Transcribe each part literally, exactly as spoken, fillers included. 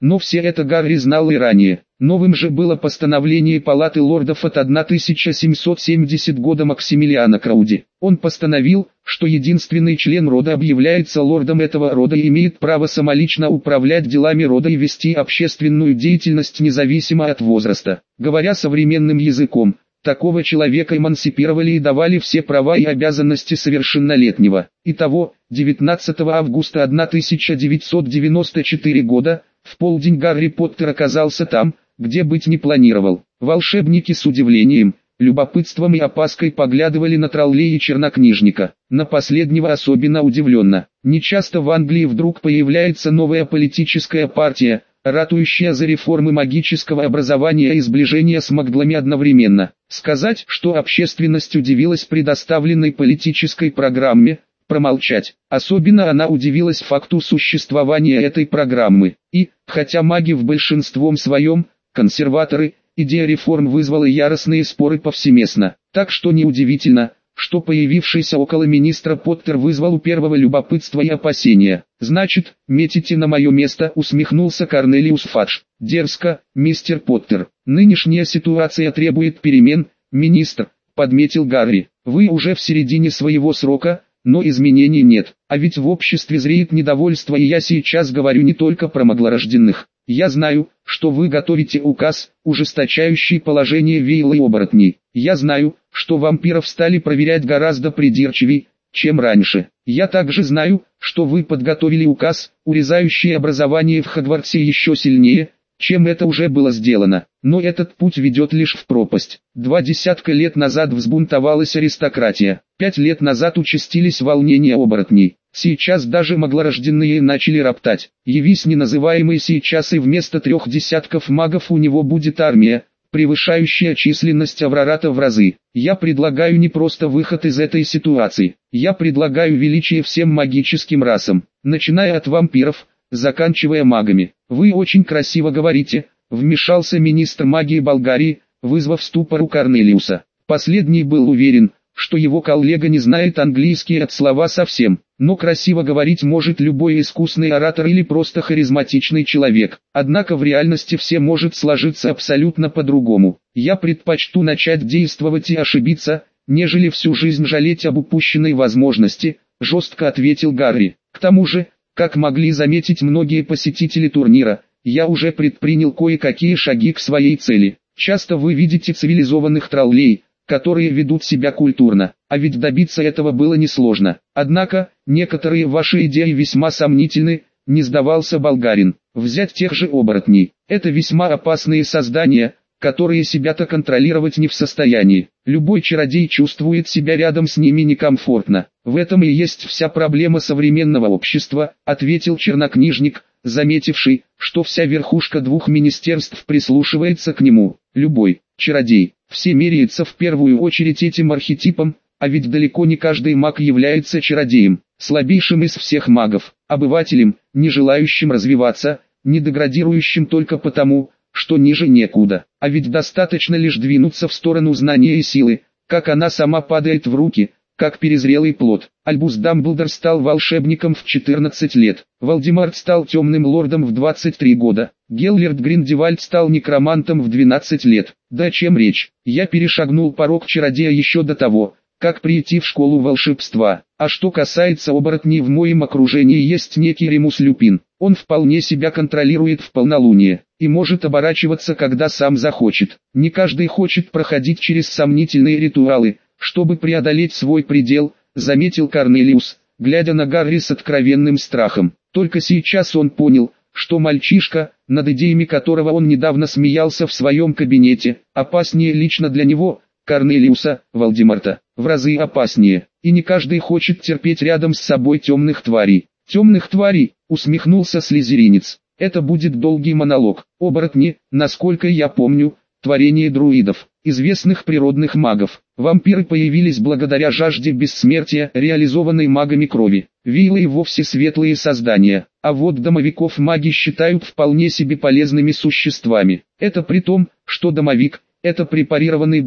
Но все это Гарри знал и ранее. Новым же было постановление Палаты лордов от тысяча семьсот семидесятого года Максимилиана Крауди. Он постановил, что единственный член рода объявляется лордом этого рода и имеет право самолично управлять делами рода и вести общественную деятельность независимо от возраста. Говоря современным языком, такого человека эмансипировали и давали все права и обязанности совершеннолетнего. Итого, девятнадцатого августа тысяча девятьсот девяносто четвёртого года, в полдень Гарри Поттер оказался там, где быть не планировал. Волшебники с удивлением, любопытством и опаской поглядывали на троллей и чернокнижника. На последнего особенно удивленно. Нечасто в Англии вдруг появляется новая политическая партия, ратующая за реформы магического образования и сближения с маглами одновременно. Сказать, что общественность удивилась предоставленной политической программе, промолчать. Особенно она удивилась факту существования этой программы. И, хотя маги в большинством своем, консерваторы, идея реформ вызвала яростные споры повсеместно. Так что неудивительно, что появившийся около министра Поттер вызвал у первого любопытство и опасения. «Значит, метите на мое место», — усмехнулся Корнелиус Фадж. «Дерзко, мистер Поттер. Нынешняя ситуация требует перемен, министр», — подметил Гарри. «Вы уже в середине своего срока, но изменений нет. А ведь в обществе зреет недовольство, и я сейчас говорю не только про маглорожденных. Я знаю, что вы готовите указ, ужесточающий положение вейл и оборотней. Я знаю, что вампиров стали проверять гораздо придирчивее, чем раньше. Я также знаю, что вы подготовили указ, урезающий образование в Хогвартсе еще сильнее, чем это уже было сделано. Но этот путь ведет лишь в пропасть. Два десятка лет назад взбунтовалась аристократия. Пять лет назад участились волнения оборотней. Сейчас даже маглорожденные начали роптать. Явись неназываемый сейчас, и вместо трех десятков магов у него будет армия, превышающая численность Аврората в разы. Я предлагаю не просто выход из этой ситуации. Я предлагаю величие всем магическим расам, начиная от вампиров, заканчивая магами. Вы очень красиво говорите, вмешался министр магии Болгарии, вызвав ступор у Корнелиуса. Последний был уверен, что его коллега не знает английский от слова совсем, но красиво говорить может любой искусный оратор или просто харизматичный человек. Однако в реальности все может сложиться абсолютно по-другому. Я предпочту начать действовать и ошибиться, нежели всю жизнь жалеть об упущенной возможности, жестко ответил Гарри. К тому же, как могли заметить многие посетители турнира, я уже предпринял кое-какие шаги к своей цели. Часто вы видите цивилизованных троллей, которые ведут себя культурно, а ведь добиться этого было несложно. Однако, некоторые ваши идеи весьма сомнительны, не сдавался болгарин. Взять тех же оборотней. Это весьма опасные создания, которые себя-то контролировать не в состоянии. Любой чародей чувствует себя рядом с ними некомфортно. В этом и есть вся проблема современного общества, ответил чернокнижник, заметивший, что вся верхушка двух министерств прислушивается к нему. Любой чародей, все меряются в первую очередь этим архетипом, а ведь далеко не каждый маг является чародеем, слабейшим из всех магов, обывателем, не желающим развиваться, не деградирующим только потому, что ниже некуда. А ведь достаточно лишь двинуться в сторону знания и силы, как она сама падает в руки, как перезрелый плод. Альбус Дамблдор стал волшебником в четырнадцать лет, Волдеморт стал темным лордом в двадцать три года, Геллерд Гриндевальд стал некромантом в двенадцать лет. Да о чем речь? Я перешагнул порог чародея еще до того, как прийти в школу волшебства. А что касается оборотней, в моем окружении есть некий Ремус Люпин. Он вполне себя контролирует в полнолуние и может оборачиваться, когда сам захочет. Не каждый хочет проходить через сомнительные ритуалы, чтобы преодолеть свой предел, заметил Корнелиус, глядя на Гарри с откровенным страхом. Только сейчас он понял, что мальчишка, над идеями которого он недавно смеялся в своем кабинете, опаснее лично для него, Корнелиуса, Волдеморта, в разы опаснее, и не каждый хочет терпеть рядом с собой темных тварей. «Темных тварей», усмехнулся слизеринец, это будет долгий монолог. Оборотни, насколько я помню, творение друидов, известных природных магов. Вампиры появились благодаря жажде бессмертия, реализованной магами крови. Вейлы и вовсе светлые создания, а вот домовиков маги считают вполне себе полезными существами. Это при том, что домовик – это препарированный дух,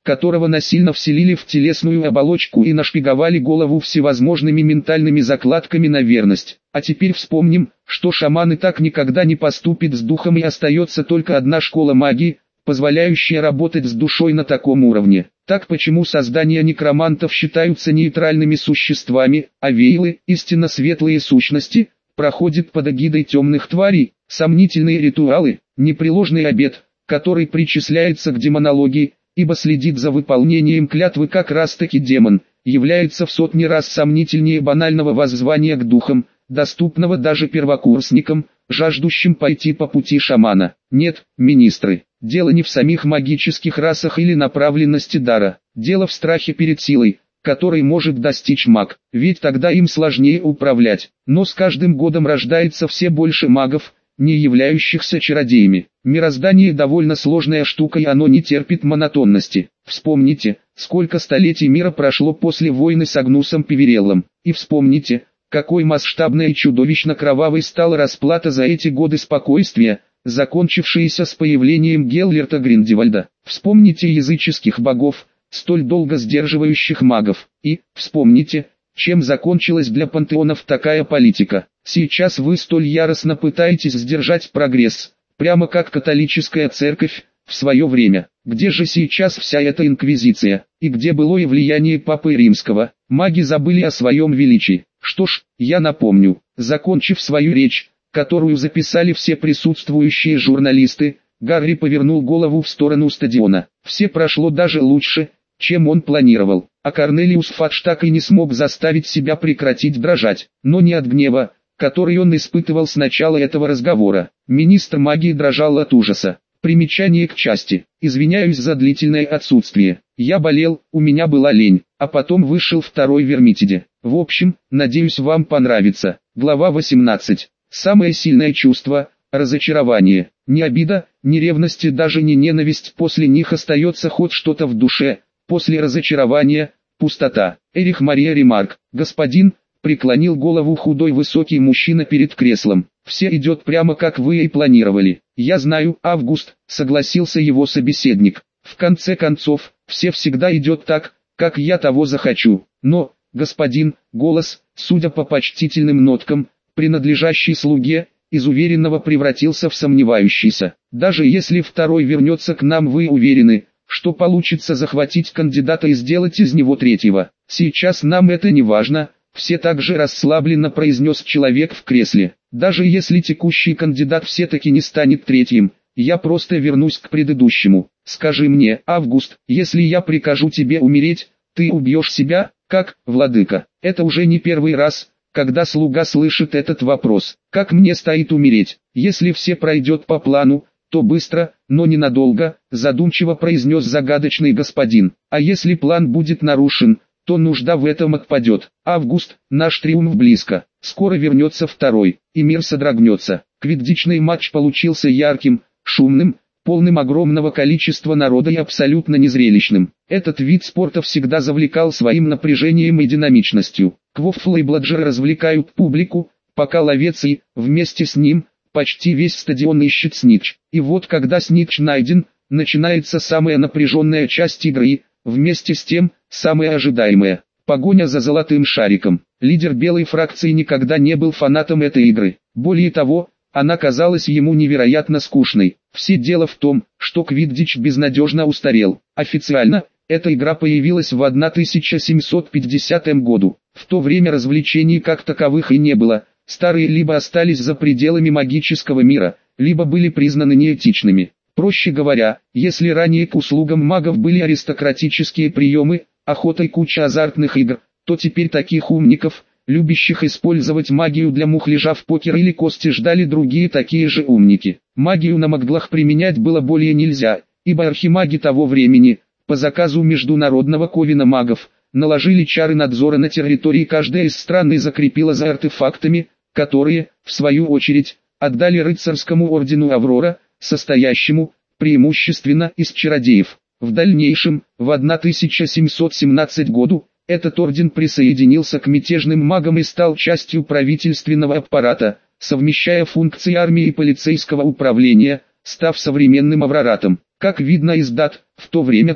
которого насильно вселили в телесную оболочку и нашпиговали голову всевозможными ментальными закладками на верность. А теперь вспомним, что шаман и так никогда не поступит с духом, и остается только одна школа магии, позволяющая работать с душой на таком уровне. Так почему создания некромантов считаются нейтральными существами, а вейлы, истинно светлые сущности, проходят под эгидой темных тварей? Сомнительные ритуалы, непреложный обет, который причисляется к демонологии, ибо следит за выполнением клятвы как раз-таки демон, является в сотни раз сомнительнее банального воззвания к духам, доступного даже первокурсникам, жаждущим пойти по пути шамана. Нет, министры, дело не в самих магических расах или направленности дара, дело в страхе перед силой, которой может достичь маг, ведь тогда им сложнее управлять. Но с каждым годом рождается все больше магов, не являющихся чародеями. Мироздание довольно сложная штука, и оно не терпит монотонности. Вспомните, сколько столетий мира прошло после войны с Агнусом Пивереллом, и вспомните, какой масштабной и чудовищно кровавой стала расплата за эти годы спокойствия, закончившиеся с появлением Геллерта Гриндевальда. Вспомните языческих богов, столь долго сдерживающих магов, и вспомните, чем закончилась для пантеонов такая политика. Сейчас вы столь яростно пытаетесь сдержать прогресс, прямо как католическая церковь в свое время. Где же сейчас вся эта инквизиция, и где былое влияние Папы Римского? Маги забыли о своем величии. Что ж, я напомню, закончив свою речь, которую записали все присутствующие журналисты, Гарри повернул голову в сторону стадиона. Все прошло даже лучше, чем он планировал, а Корнелиус Фадж так и не смог заставить себя прекратить дрожать, но не от гнева, который он испытывал с начала этого разговора. Министр магии дрожал от ужаса. Примечание к части. Извиняюсь за длительное отсутствие. Я болел, у меня была лень, а потом вышел второй Вермитиде. В общем, надеюсь, вам понравится. Глава восемнадцать. Самое сильное чувство – разочарование. Ни обида, ни ревность и даже не ненависть, после них остается хоть что-то в душе. После разочарования – пустота. Эрих Мария Ремарк. Господин, преклонил голову худой высокий мужчина перед креслом. Все идет прямо как вы и планировали. Я знаю, Август, согласился его собеседник. В конце концов, все всегда идет так, как я того захочу. Но, господин, голос, судя по почтительным ноткам, принадлежащий слуге, из уверенного превратился в сомневающийся. Даже если второй вернется к нам, вы уверены, что получится захватить кандидата и сделать из него третьего? Сейчас нам это не важно. Все так же расслабленно произнес человек в кресле. Даже если текущий кандидат все-таки не станет третьим, я просто вернусь к предыдущему. Скажи мне, Август, если я прикажу тебе умереть, ты убьешь себя, как, владыка? Это уже не первый раз, когда слуга слышит этот вопрос. Как мне стоит умереть? Если все пройдет по плану, то быстро, но ненадолго, задумчиво произнес загадочный господин. А если план будет нарушен, то нужда в этом отпадет. Август, наш триумф близко. Скоро вернется второй, и мир содрогнется. Квиддичный матч получился ярким, шумным, полным огромного количества народа и абсолютно незрелищным. Этот вид спорта всегда завлекал своим напряжением и динамичностью. Квоффл и Бладжер развлекают публику, пока ловец и, вместе с ним, почти весь стадион ищет снитч. И вот когда снитч найден, начинается самая напряженная часть игры, вместе с тем, самая ожидаемая – погоня за золотым шариком. Лидер белой фракции никогда не был фанатом этой игры. Более того, она казалась ему невероятно скучной. Все дело в том, что Квиддич безнадежно устарел. Официально, эта игра появилась в тысяча семьсот пятидесятом году. В то время развлечений как таковых и не было. Старые либо остались за пределами магического мира, либо были признаны неэтичными. Проще говоря, если ранее к услугам магов были аристократические приемы, охота и куча азартных игр, то теперь таких умников, любящих использовать магию для мухляжа в покер или кости, ждали другие такие же умники. Магию на маглах применять было более нельзя, ибо архимаги того времени, по заказу международного ковина магов, наложили чары надзора на территории каждой из стран и закрепила за артефактами, которые, в свою очередь, отдали рыцарскому ордену Аврора, состоящему, преимущественно, из чародеев. В дальнейшем, в тысяча семьсот семнадцатом году, этот орден присоединился к мятежным магам и стал частью правительственного аппарата, совмещая функции армии и полицейского управления, став современным авроратом. Как видно из дат, в то время то,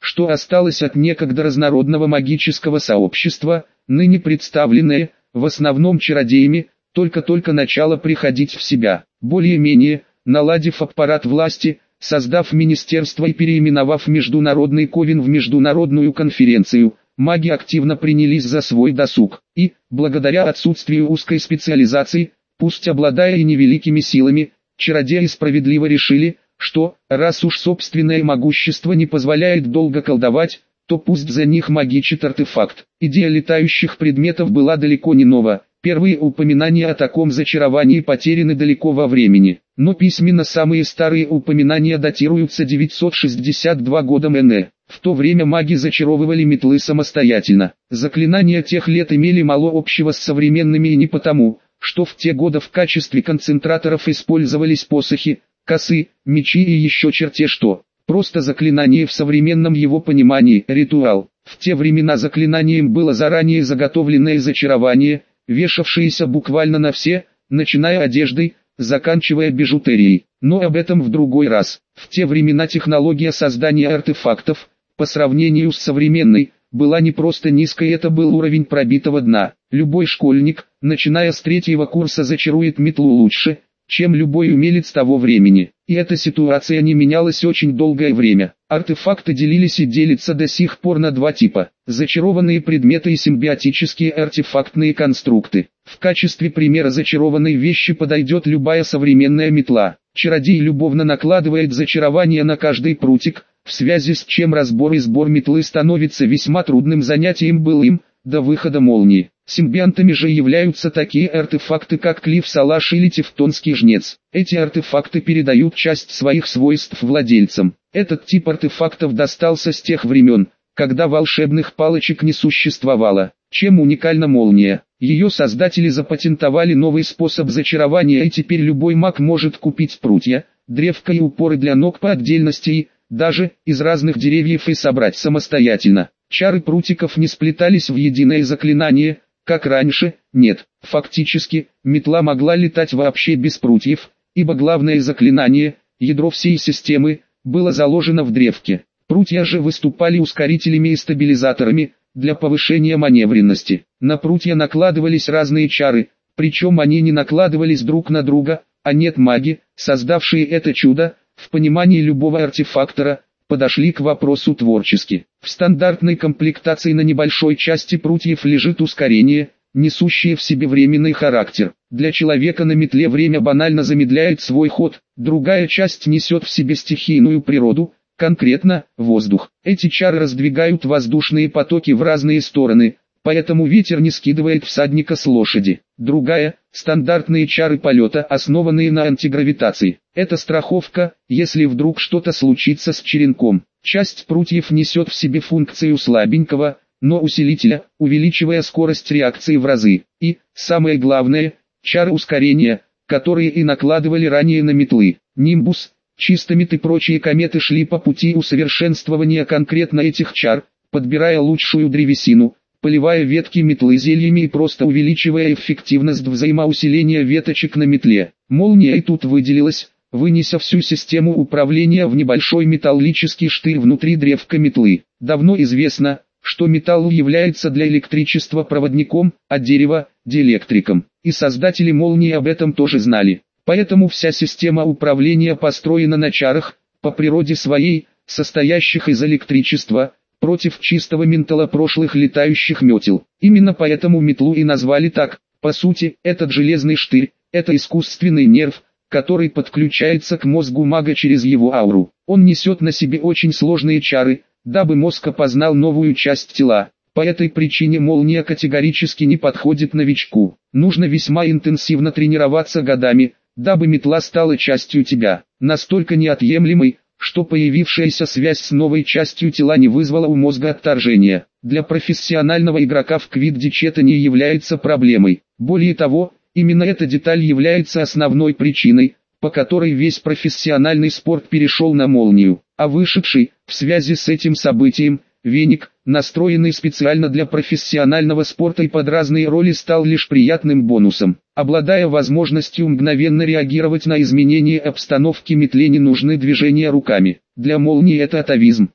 что осталось от некогда разнородного магического сообщества, ныне представленное, в основном чародеями, только-только начало приходить в себя. Более-менее, наладив аппарат власти, создав министерство и переименовав Международный Ковен в Международную конференцию, маги активно принялись за свой досуг. И, благодаря отсутствию узкой специализации, пусть обладая и невеликими силами, чародеи справедливо решили, что, раз уж собственное могущество не позволяет долго колдовать, то пусть за них магичит артефакт. Идея летающих предметов была далеко не нова. Первые упоминания о таком зачаровании потеряны далеко во времени, но письменно самые старые упоминания датируются девятьсот шестьдесят вторым годом эн э. В то время маги зачаровывали метлы самостоятельно. Заклинания тех лет имели мало общего с современными и не потому, что в те годы в качестве концентраторов использовались посохи, косы, мечи и еще черте что. Просто заклинание в современном его понимании – ритуал. В те времена заклинанием было заранее заготовленное зачарование, вешавшиеся буквально на все, начиная одеждой, заканчивая бижутерией. Но об этом в другой раз. В те времена технология создания артефактов, по сравнению с современной, была не просто низкой, это был уровень пробитого дна. Любой школьник, начиная с третьего курса, зачарует метлу лучше, чем любой умелец того времени. И эта ситуация не менялась очень долгое время. Артефакты делились и делятся до сих пор на два типа: зачарованные предметы и симбиотические артефактные конструкты. В качестве примера зачарованной вещи подойдет любая современная метла. Чародей любовно накладывает зачарование на каждый прутик, в связи с чем разбор и сбор метлы становится весьма трудным занятием былым, до выхода молнии. Симбионтами же являются такие артефакты, как Клифф Салаш или Тевтонский жнец. Эти артефакты передают часть своих свойств владельцам. Этот тип артефактов достался с тех времен, когда волшебных палочек не существовало. Чем уникальна молния? Ее создатели запатентовали новый способ зачарования, и теперь любой маг может купить прутья, древко и упоры для ног по отдельности и, даже, из разных деревьев и собрать самостоятельно. Чары прутиков не сплетались в единое заклинание, как раньше. Нет, фактически, метла могла летать вообще без прутьев, ибо главное заклинание, ядро всей системы, было заложено в древке. Прутья же выступали ускорителями и стабилизаторами, для повышения маневренности. На прутья накладывались разные чары, причем они не накладывались друг на друга, а нет, маги, создавшие это чудо, в понимании любого артефактора, подошли к вопросу творчески. В стандартной комплектации на небольшой части прутьев лежит ускорение, несущее в себе временный характер. Для человека на метле время банально замедляет свой ход, другая часть несет в себе стихийную природу, конкретно, воздух. Эти чары раздвигают воздушные потоки в разные стороны, поэтому ветер не скидывает всадника с лошади. Другая – стандартные чары полета, основанные на антигравитации. Это страховка, если вдруг что-то случится с черенком. Часть прутьев несет в себе функцию слабенького, но усилителя, увеличивая скорость реакции в разы. И, самое главное, чары ускорения, которые и накладывали ранее на метлы. Нимбус, Чистомет и прочие кометы шли по пути усовершенствования конкретно этих чар, подбирая лучшую древесину, поливая ветки метлы зельями и просто увеличивая эффективность взаимоусиления веточек на метле. Молния и тут выделилась, вынеся всю систему управления в небольшой металлический штырь внутри древка метлы. Давно известно, что металл является для электричества проводником, а дерево – диэлектриком. И создатели молнии об этом тоже знали. Поэтому вся система управления построена на чарах, по природе своей, состоящих из электричества, против чистого ментала прошлых летающих метел. Именно поэтому метлу и назвали так. По сути, этот железный штырь – это искусственный нерв, который подключается к мозгу мага через его ауру. Он несет на себе очень сложные чары, дабы мозг опознал новую часть тела. По этой причине молния категорически не подходит новичку. Нужно весьма интенсивно тренироваться годами, дабы метла стала частью тебя, настолько неотъемлемой, что появившаяся связь с новой частью тела не вызвала у мозга отторжения. Для профессионального игрока в квиддич это не является проблемой. Более того, именно эта деталь является основной причиной, по которой весь профессиональный спорт перешел на молнию. А вышедший, в связи с этим событием, веник, настроенный специально для профессионального спорта и под разные роли, стал лишь приятным бонусом. Обладая возможностью мгновенно реагировать на изменения обстановки, метле не нужны движения руками. Для молнии это атовизм.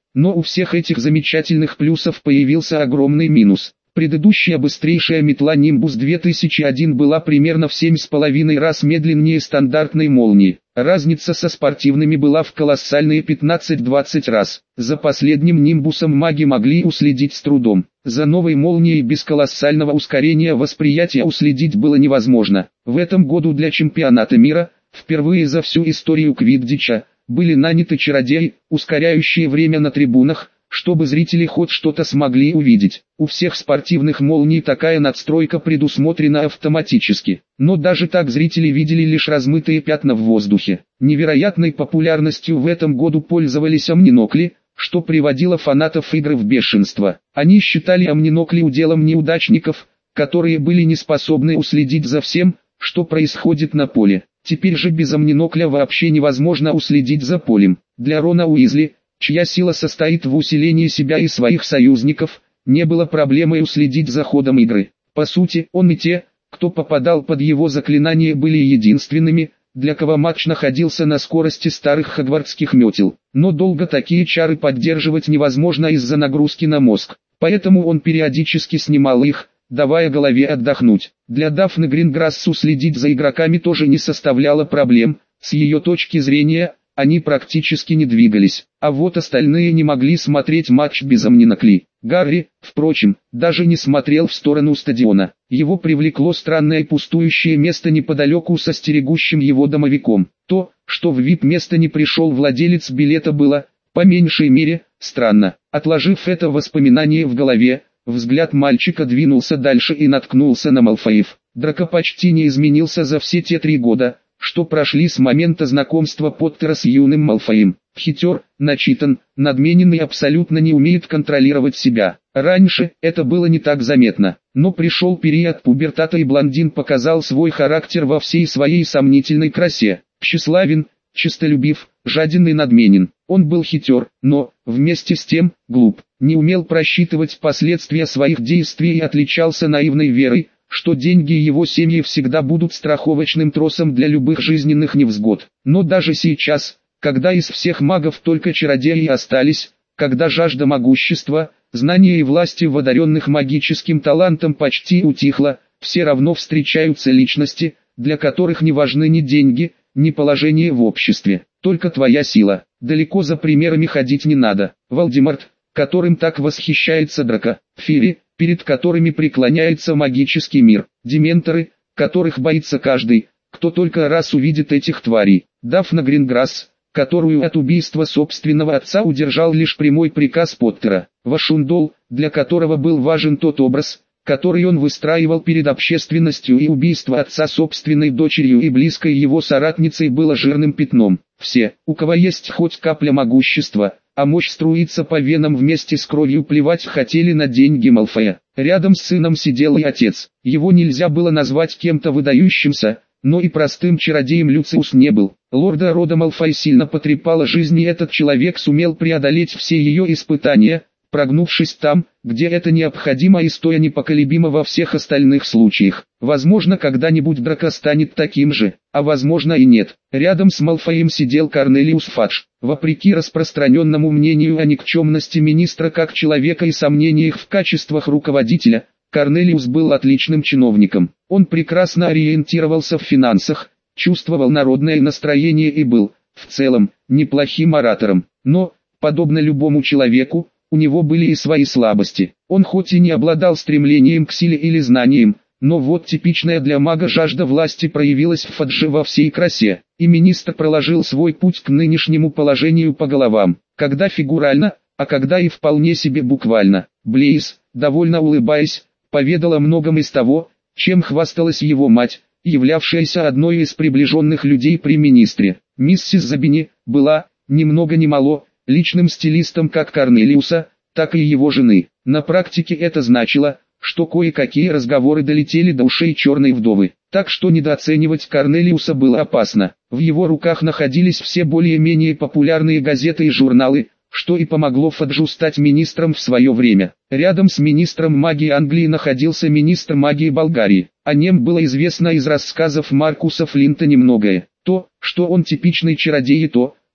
Но у всех этих замечательных плюсов появился огромный минус. Предыдущая быстрейшая метла Nimbus две тысячи один была примерно в семь с половиной раз медленнее стандартной молнии. Разница со спортивными была в колоссальные пятнадцать-двадцать раз. За последним Нимбусом маги могли уследить с трудом. За новой молнией без колоссального ускорения восприятия уследить было невозможно. В этом году для чемпионата мира, впервые за всю историю квиддича, были наняты чародеи, ускоряющие время на трибунах, чтобы зрители хоть что-то смогли увидеть. У всех спортивных молний такая надстройка предусмотрена автоматически. Но даже так зрители видели лишь размытые пятна в воздухе. Невероятной популярностью в этом году пользовались омнинокли, что приводило фанатов игры в бешенство. Они считали омнинокли уделом неудачников, которые были не способны уследить за всем, что происходит на поле. Теперь же без омнинокля вообще невозможно уследить за полем. Для Рона Уизли, чья сила состоит в усилении себя и своих союзников, не было проблемой уследить за ходом игры. По сути, он и те, кто попадал под его заклинание, были единственными, для кого матч находился на скорости старых хогвартских метел. Но долго такие чары поддерживать невозможно из-за нагрузки на мозг, поэтому он периодически снимал их, давая голове отдохнуть. Для Дафны Гринграсс уследить за игроками тоже не составляло проблем, с ее точки зрения – они практически не двигались, а вот остальные не могли смотреть матч без омнинокли. Гарри, впрочем, даже не смотрел в сторону стадиона. Его привлекло странное пустующее место неподалеку со стерегущим его домовиком. То, что в ви ай пи-место не пришел владелец билета, было, по меньшей мере, странно. Отложив это воспоминание в голове, взгляд мальчика двинулся дальше и наткнулся на Малфоев. Драко почти не изменился за все те три года, что прошли с момента знакомства Поттера с юным Малфоем. Хитер, начитан, надменен и абсолютно не умеет контролировать себя. Раньше это было не так заметно, но пришел период пубертата, и блондин показал свой характер во всей своей сомнительной красе. Тщеславен, честолюбив, жаден и надменен. Он был хитер, но, вместе с тем, глуп, не умел просчитывать последствия своих действий и отличался наивной верой, что деньги его семьи всегда будут страховочным тросом для любых жизненных невзгод. Но даже сейчас, когда из всех магов только чародеи остались, когда жажда могущества, знания и власти в одаренных магическим талантом почти утихла, все равно встречаются личности, для которых не важны ни деньги, ни положение в обществе, только твоя сила. Далеко за примерами ходить не надо. Волдеморт, которым так восхищается Драко, Фири, перед которыми преклоняется магический мир, дементоры, которых боится каждый, кто только раз увидит этих тварей, Дафна Гринграсс, которую от убийства собственного отца удержал лишь прямой приказ Поттера, Вашундол, для которого был важен тот образ, который он выстраивал перед общественностью, и убийство отца собственной дочерью и близкой его соратницей было жирным пятном. Все, у кого есть хоть капля могущества, а мощь струится по венам вместе с кровью, плевать хотели на деньги Малфоя. Рядом с сыном сидел и отец. Его нельзя было назвать кем-то выдающимся, но и простым чародеем Люциус не был. Лорда рода Малфой сильно потрепала жизнь, и этот человек сумел преодолеть все ее испытания, прогнувшись там, где это необходимо, и стоя непоколебимо во всех остальных случаях. Возможно, когда-нибудь Драко станет таким же, а возможно и нет. Рядом с Малфоем сидел Корнелиус Фадж. Вопреки распространенному мнению о никчемности министра как человека и сомнениях в качествах руководителя, Корнелиус был отличным чиновником. Он прекрасно ориентировался в финансах, чувствовал народное настроение и был, в целом, неплохим оратором. Но, подобно любому человеку, у него были и свои слабости. Он хоть и не обладал стремлением к силе или знаниям, но вот типичная для мага жажда власти проявилась в Фадже во всей красе, и министр проложил свой путь к нынешнему положению по головам, когда фигурально, а когда и вполне себе буквально. Блейз, довольно улыбаясь, поведал о многом из того, чем хвасталась его мать, являвшаяся одной из приближенных людей при министре. Миссис Забини была, ни много ни мало, личным стилистом как Корнелиуса, так и его жены. На практике это значило, что кое-какие разговоры долетели до ушей черной вдовы, так что недооценивать Корнелиуса было опасно. В его руках находились все более-менее популярные газеты и журналы, что и помогло Фаджу стать министром в свое время. Рядом с министром магии Англии находился министр магии Болгарии. О нем было известно из рассказов Маркуса Флинта немногое. То, что он типичный чародей, и то,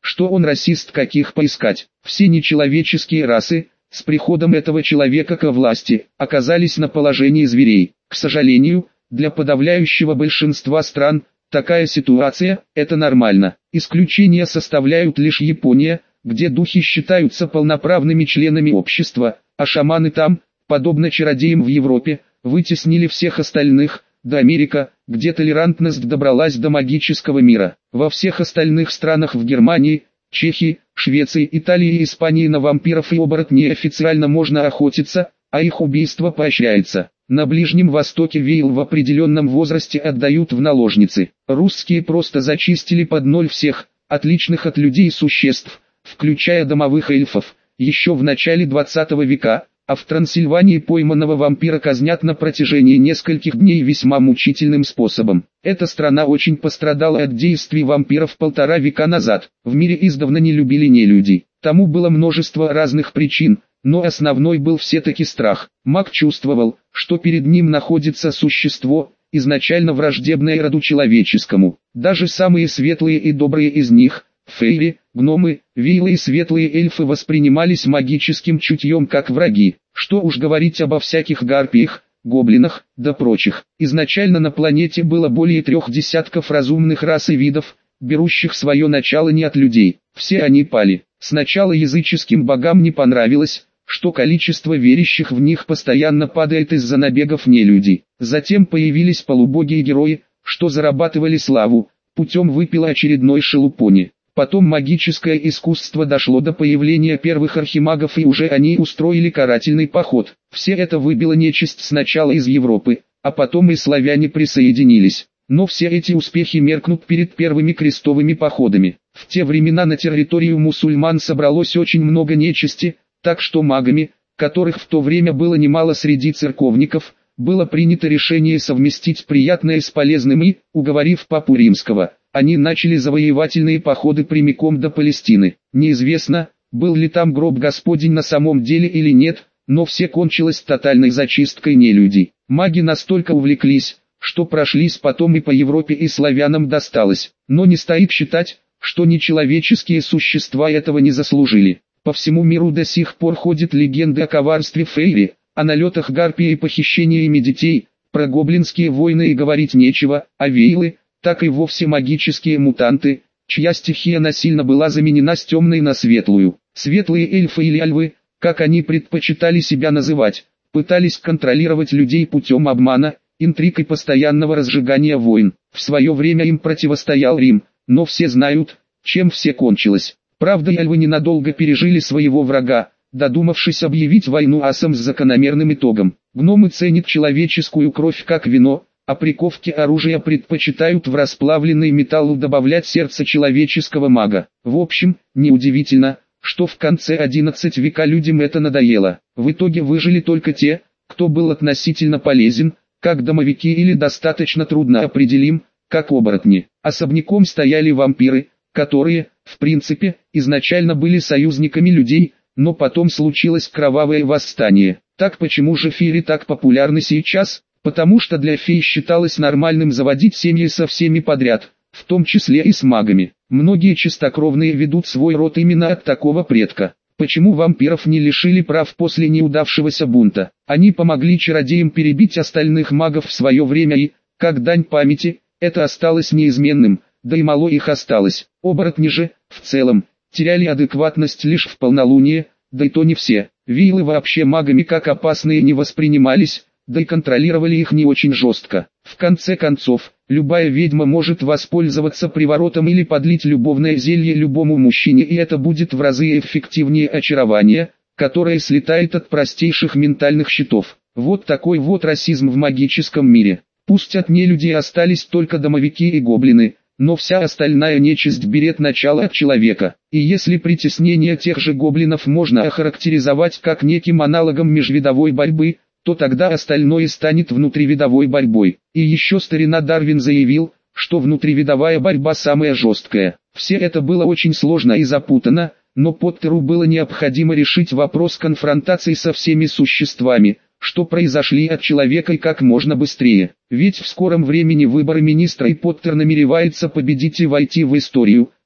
что он расист, каких поискать. Все нечеловеческие расы, с приходом этого человека ко власти, оказались на положении зверей. К сожалению, для подавляющего большинства стран, такая ситуация – это нормально. Исключения составляют лишь Япония, где духи считаются полноправными членами общества, а шаманы там, подобно чародеям в Европе, вытеснили всех остальных, до Америка, где толерантность добралась до магического мира. Во всех остальных странах в Германии, Чехии, Швеции, Италии и Испании на вампиров и оборотней официально можно охотиться, а их убийство поощряется. На Ближнем Востоке вейл в определенном возрасте отдают в наложницы. Русские просто зачистили под ноль всех, отличных от людей существ, включая домовых эльфов, еще в начале двадцатого века, а в Трансильвании пойманного вампира казнят на протяжении нескольких дней весьма мучительным способом. Эта страна очень пострадала от действий вампиров полтора века назад. В мире издавна не любили нелюдей. Тому было множество разных причин, но основной был все-таки страх. Маг чувствовал, что перед ним находится существо, изначально враждебное роду человеческому. Даже самые светлые и добрые из них, фейри, гномы, вейлы и светлые эльфы, воспринимались магическим чутьем как враги. Что уж говорить обо всяких гарпиях, гоблинах, да прочих. Изначально на планете было более трех десятков разумных рас и видов, берущих свое начало не от людей. Все они пали. Сначала языческим богам не понравилось, что количество верящих в них постоянно падает из-за набегов нелюдей. Затем появились полубоги и герои, что зарабатывали славу путем выпила очередной шелупони. Потом магическое искусство дошло до появления первых архимагов, и уже они устроили карательный поход. Все это выбило нечисть сначала из Европы, а потом и славяне присоединились. Но все эти успехи меркнут перед первыми крестовыми походами. В те времена на территорию мусульман собралось очень много нечисти, так что магами, которых в то время было немало среди церковников, было принято решение совместить приятное с полезным и, уговорив папу римского, они начали завоевательные походы прямиком до Палестины. Неизвестно, был ли там гроб Господень на самом деле или нет, но все кончилось тотальной зачисткой нелюдей. Маги настолько увлеклись, что прошлись потом и по Европе, и славянам досталось. Но не стоит считать, что нечеловеческие существа этого не заслужили. По всему миру до сих пор ходят легенды о коварстве фейри, о налетах гарпий и похищениями детей. Про гоблинские войны и говорить нечего, а вейлы, так и вовсе магические мутанты, чья стихия насильно была заменена с темной на светлую. Светлые эльфы или альвы, как они предпочитали себя называть, пытались контролировать людей путем обмана, интриг и постоянного разжигания войн. В свое время им противостоял Рим, но все знают, чем все кончилось. Правда, альвы ненадолго пережили своего врага, додумавшись объявить войну асам с закономерным итогом. Гномы ценят человеческую кровь как вино, а при ковке оружия предпочитают в расплавленный металл добавлять сердце человеческого мага. В общем, неудивительно, что в конце одиннадцатого века людям это надоело. В итоге выжили только те, кто был относительно полезен, как домовики, или достаточно трудно определим, как оборотни. Особняком стояли вампиры, которые, в принципе, изначально были союзниками людей, но потом случилось кровавое восстание. Так почему же феи так популярны сейчас? Потому что для фей считалось нормальным заводить семьи со всеми подряд, в том числе и с магами. Многие чистокровные ведут свой род именно от такого предка. Почему вампиров не лишили прав после неудавшегося бунта? Они помогли чародеям перебить остальных магов в свое время и, как дань памяти, это осталось неизменным, да и мало их осталось. Оборотни же, в целом, теряли адекватность лишь в полнолуние, да и то не все. Вейлы вообще магами как опасные не воспринимались, да и контролировали их не очень жестко. В конце концов, любая ведьма может воспользоваться приворотом или подлить любовное зелье любому мужчине, и это будет в разы эффективнее очарования, которое слетает от простейших ментальных щитов. Вот такой вот расизм в магическом мире. Пусть от нелюдей остались только домовики и гоблины, но вся остальная нечисть берет начало от человека. И если притеснение тех же гоблинов можно охарактеризовать как неким аналогом межвидовой борьбы, то тогда остальное станет внутривидовой борьбой. И еще старина Дарвин заявил, что внутривидовая борьба самая жесткая. Все это было очень сложно и запутанно, но Поттеру было необходимо решить вопрос конфронтации со всеми существами, что произошли от человека, и как можно быстрее. Ведь в скором времени выборы министра, и Поттер намеревается победить и войти в историю,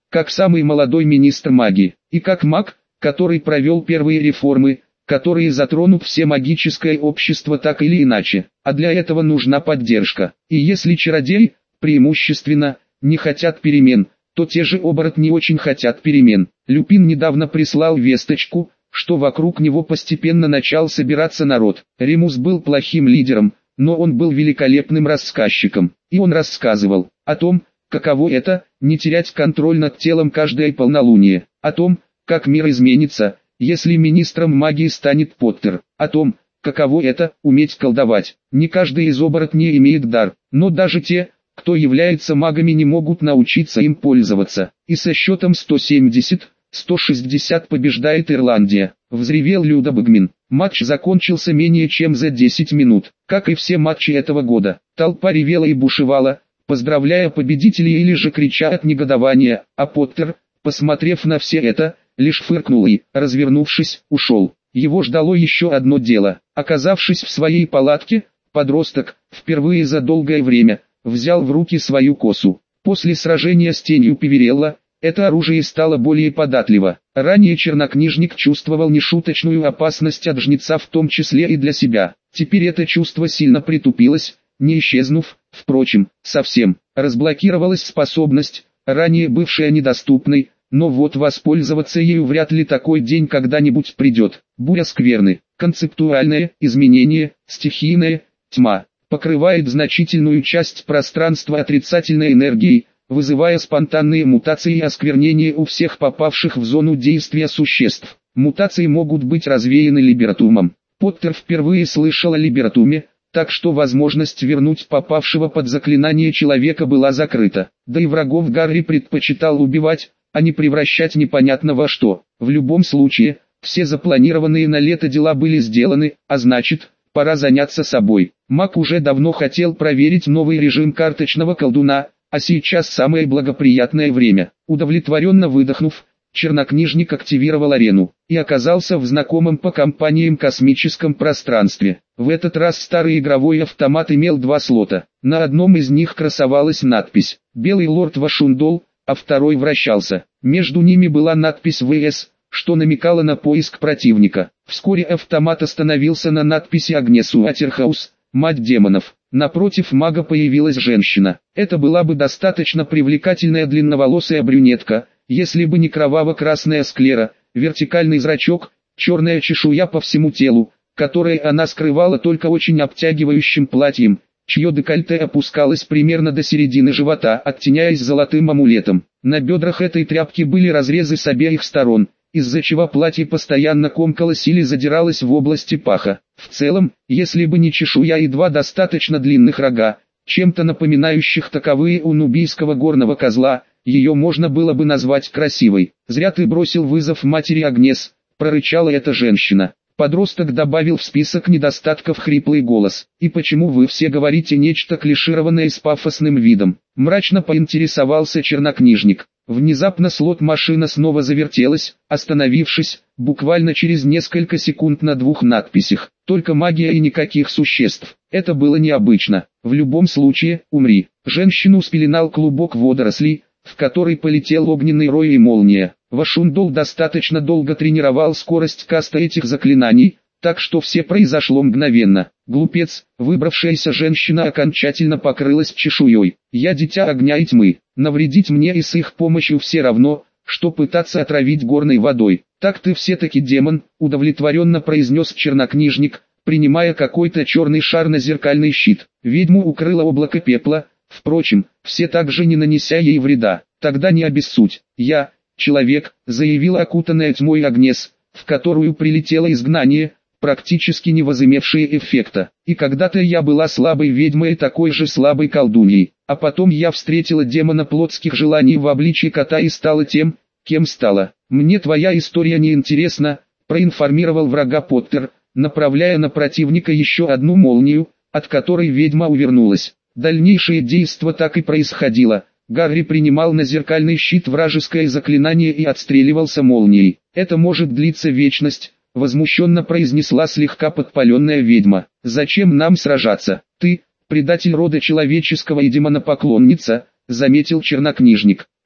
как самый молодой министр магии, и как маг, который провел первые реформы, которые затронут все магическое общество так или иначе, а для этого нужна поддержка. И если чародеи, преимущественно, не хотят перемен, то те же оборотни очень хотят перемен. Люпин недавно прислал весточку, что вокруг него постепенно начал собираться народ. Ремус был плохим лидером, но он был великолепным рассказчиком, и он рассказывал о том, каково это, не терять контроль над телом каждое полнолуние, о том, как мир изменится, если министром магии станет Поттер, о том, каково это, уметь колдовать. Не каждый из оборотней имеет дар, но даже те, кто является магами, не могут научиться им пользоваться. И со счетом сто семьдесят — сто шестьдесят побеждает Ирландия, взревел Людобогмин. Матч закончился менее чем за десять минут, как и все матчи этого года. Толпа ревела и бушевала, поздравляя победителей или же крича от негодования, а Поттер, посмотрев на все это, лишь фыркнул и, развернувшись, ушел. Его ждало еще одно дело. Оказавшись в своей палатке, подросток, впервые за долгое время, взял в руки свою косу. После сражения с тенью Певерелла, это оружие стало более податливо. Ранее чернокнижник чувствовал нешуточную опасность от жнеца, в том числе и для себя. Теперь это чувство сильно притупилось, не исчезнув, впрочем, совсем. Разблокировалась способность, ранее бывшая недоступной, но вот воспользоваться ею вряд ли такой день когда-нибудь придет. Буря скверны, концептуальное изменение, стихийная тьма, покрывает значительную часть пространства отрицательной энергией, вызывая спонтанные мутации и осквернения у всех попавших в зону действия существ. Мутации могут быть развеяны либератумом. Поттер впервые слышал о либератуме, так что возможность вернуть попавшего под заклинание человека была закрыта. Да и врагов Гарри предпочитал убивать, а не превращать непонятно во что. В любом случае, все запланированные на лето дела были сделаны, а значит, пора заняться собой. Маг уже давно хотел проверить новый режим карточного колдуна, а сейчас самое благоприятное время. Удовлетворенно выдохнув, чернокнижник активировал арену и оказался в знакомом по компаниям космическом пространстве. В этот раз старый игровой автомат имел два слота. На одном из них красовалась надпись «Белый лорд Вашундол», а второй вращался. Между ними была надпись «ВС», что намекало на поиск противника. Вскоре автомат остановился на надписи «Агнес Уатерхаус», мать демонов. Напротив мага появилась женщина. Это была бы достаточно привлекательная длинноволосая брюнетка, если бы не кроваво-красная склера, вертикальный зрачок, черная чешуя по всему телу, которое она скрывала только очень обтягивающим платьем, чье декольте опускалось примерно до середины живота, оттеняясь золотым амулетом. На бедрах этой тряпки были разрезы с обеих сторон, из-за чего платье постоянно комкалось или задиралось в области паха. В целом, если бы не чешуя и два достаточно длинных рога, чем-то напоминающих таковые у нубийского горного козла, ее можно было бы назвать красивой. «Зря ты бросил вызов матери Агнес», — прорычала эта женщина. Подросток добавил в список недостатков хриплый голос. «И почему вы все говорите нечто клишированное с пафосным видом?» Мрачно поинтересовался чернокнижник. Внезапно слот-машина снова завертелась, остановившись, буквально через несколько секунд на двух надписях. Только магия и никаких существ. Это было необычно. В любом случае, умри. Женщину спеленал клубок водорослей, в который полетел огненный рой и молния. Вашундол достаточно долго тренировал скорость каста этих заклинаний, так что все произошло мгновенно. Глупец, выбравшаяся женщина окончательно покрылась чешуей. «Я дитя огня и тьмы. Навредить мне и с их помощью все равно, что пытаться отравить горной водой. Так ты все-таки демон», — удовлетворенно произнес чернокнижник, принимая какой-то черный шар на зеркальный щит. Ведьму укрыло облако пепла, впрочем, все также не нанеся ей вреда. «Тогда не обессудь. Я, человек», — заявила окутанная тьмой Агнес, в которую прилетело изгнание, практически не возымевшее эффекта. «И когда-то я была слабой ведьмой и такой же слабой колдуньей, а потом я встретила демона плотских желаний в обличье кота и стала тем, кем стала. Мне твоя история не интересна», — проинформировал врага Поттер, направляя на противника еще одну молнию, от которой ведьма увернулась. Дальнейшее действо так и происходило. Гарри принимал на зеркальный щит вражеское заклинание и отстреливался молнией. «Это может длиться вечность», — возмущенно произнесла слегка подпаленная ведьма. «Зачем нам сражаться? Ты, предатель рода человеческого и демонопоклонница», — заметил чернокнижник.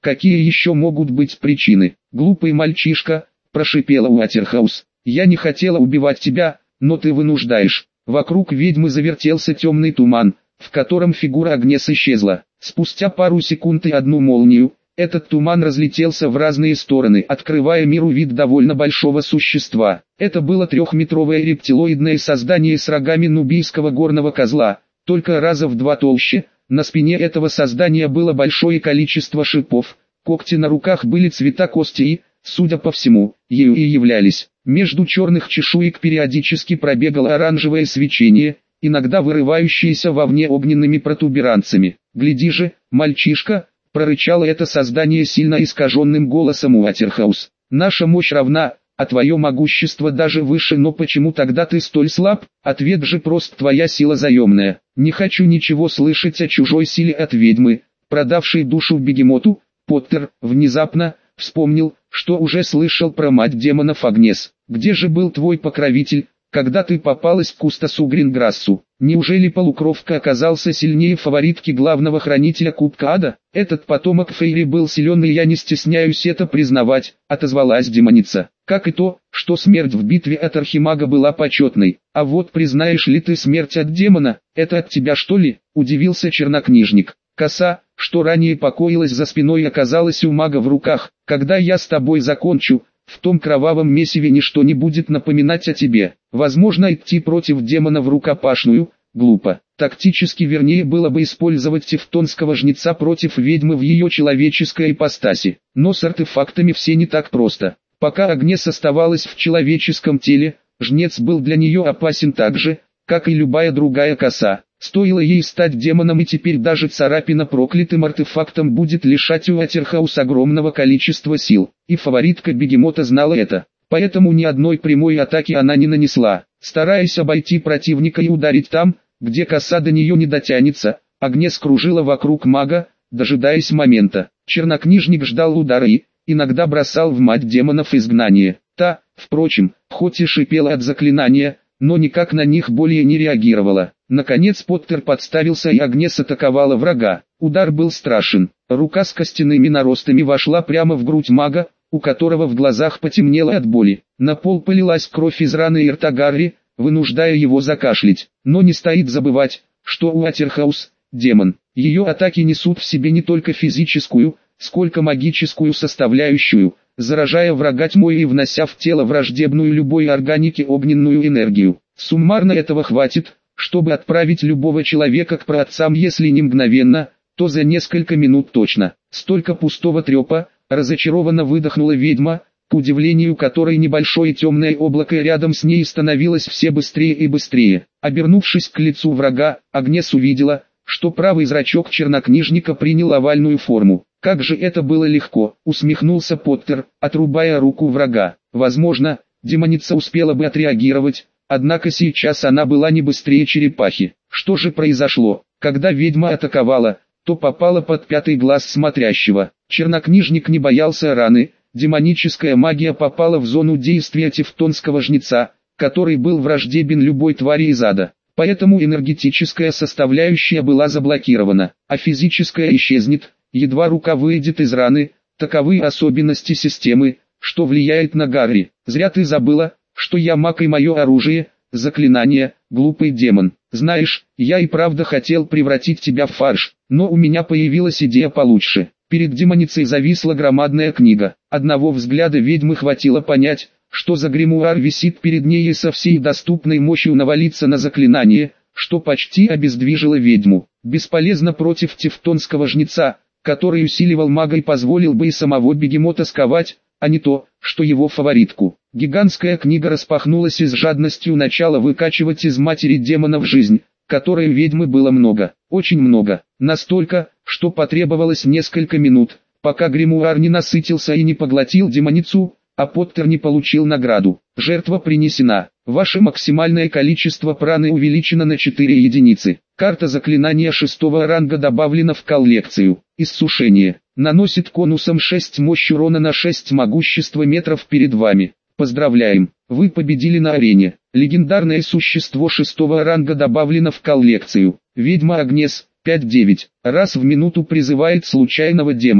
Какие еще могут быть причины? Глупый мальчишка, прошипела Уотерхаус. Я не хотела убивать тебя, но ты вынуждаешь. Вокруг ведьмы завертелся темный туман, в котором фигура Агнес исчезла. Спустя пару секунд и одну молнию, этот туман разлетелся в разные стороны, открывая миру вид довольно большого существа. Это было трехметровое рептилоидное создание с рогами нубийского горного козла, только раза в два толще. На спине этого создания было большое количество шипов, когти на руках были цвета кости и, судя по всему, ею и являлись. Между черных чешуек периодически пробегало оранжевое свечение, иногда вырывающееся вовне огненными протуберанцами. «Гляди же, мальчишка!» — прорычало это создание сильно искаженным голосом Уотерхаус. «Наша мощь равна, а твое могущество даже выше, но почему тогда ты столь слаб? Ответ же прост: твоя сила заемная. Не хочу ничего слышать о чужой силе от ведьмы, продавшей душу бегемоту». Поттер внезапно вспомнил, что уже слышал про мать демонов Агнес. «Где же был твой покровитель, когда ты попалась к Кустасу Гринграссу? Неужели полукровка оказался сильнее фаворитки главного хранителя Кубка Ада? Этот потомок Фейри был силен, и я не стесняюсь это признавать», — отозвалась демоница. «Как и то, что смерть в битве от Архимага была почетной. А вот признаешь ли ты смерть от демона, это от тебя что ли?» — удивился чернокнижник. «Коса, что ранее покоилась за спиной, оказалась у мага в руках. Когда я с тобой закончу, в том кровавом месиве ничто не будет напоминать о тебе. Возможно, идти против демона в рукопашную — глупо. Тактически вернее было бы использовать тевтонского жнеца против ведьмы в ее человеческой ипостаси. Но с артефактами все не так просто. Пока Агнес оставалась в человеческом теле, жнец был для нее опасен так же, как и любая другая коса. Стоило ей стать демоном, и теперь даже царапина проклятым артефактом будет лишать Уотерхаус огромного количества сил. И фаворитка бегемота знала это. Поэтому ни одной прямой атаки она не нанесла. Стараясь обойти противника и ударить там, где коса до нее не дотянется, Агнес кружила вокруг мага, дожидаясь момента. Чернокнижник ждал удара и иногда бросал в мать демонов изгнание. Та, впрочем, хоть и шипела от заклинания, но никак на них более не реагировала. Наконец Поттер подставился, и Агнес атаковала врага. Удар был страшен. Рука с костяными наростами вошла прямо в грудь мага, у которого в глазах потемнело от боли. На пол полилась кровь из раны рта Гарри, вынуждая его закашлять. Но не стоит забывать, что Уотерхаус – демон. Ее атаки несут в себе не только физическую, сколько магическую составляющую, заражая врага тьмой и внося в тело враждебную любой органике огненную энергию. Суммарно этого хватит, чтобы отправить любого человека к праотцам, если не мгновенно, то за несколько минут точно. Столько пустого трепа, разочарованно выдохнула ведьма, к удивлению которой небольшое темное облако рядом с ней становилось все быстрее и быстрее. Обернувшись к лицу врага, Агнес увидела, что правый зрачок чернокнижника принял овальную форму. «Как же это было легко!» — усмехнулся Поттер, отрубая руку врага. Возможно, демоница успела бы отреагировать, однако сейчас она была не быстрее черепахи. Что же произошло? Когда ведьма атаковала, то попала под пятый глаз смотрящего. Чернокнижник не боялся раны, демоническая магия попала в зону действия тевтонского жнеца, который был враждебен любой твари из ада. Поэтому энергетическая составляющая была заблокирована, а физическая исчезнет, едва рука выйдет из раны. Таковы особенности системы, что влияет на Гарри. «Зря ты забыла, что я маг и мое оружие — заклинание, глупый демон. Знаешь, я и правда хотел превратить тебя в фарш, но у меня появилась идея получше». Перед демоницей зависла громадная книга. Одного взгляда ведьмы хватило понять, что за гримуар висит перед ней, и со всей доступной мощью навалиться на заклинание, что почти обездвижило ведьму. Бесполезно против тевтонского жнеца, который усиливал мага и позволил бы и самого бегемота сковать, а не то, что его фаворитку. Гигантская книга распахнулась и с жадностью начала выкачивать из матери демонов жизнь, которой у ведьмы было много, очень много, настолько, что потребовалось несколько минут, пока гримуар не насытился и не поглотил демоницу, а Поттер не получил награду. Жертва принесена. Ваше максимальное количество праны увеличено на четыре единицы. Карта заклинания шестого ранга добавлена в коллекцию. Иссушение. Наносит конусом шесть мощь урона на шесть могущества метров перед вами. Поздравляем, вы победили на арене. Легендарное существо шестого ранга добавлено в коллекцию. Ведьма Агнес, пять девять. Раз в минуту призывает случайного демона.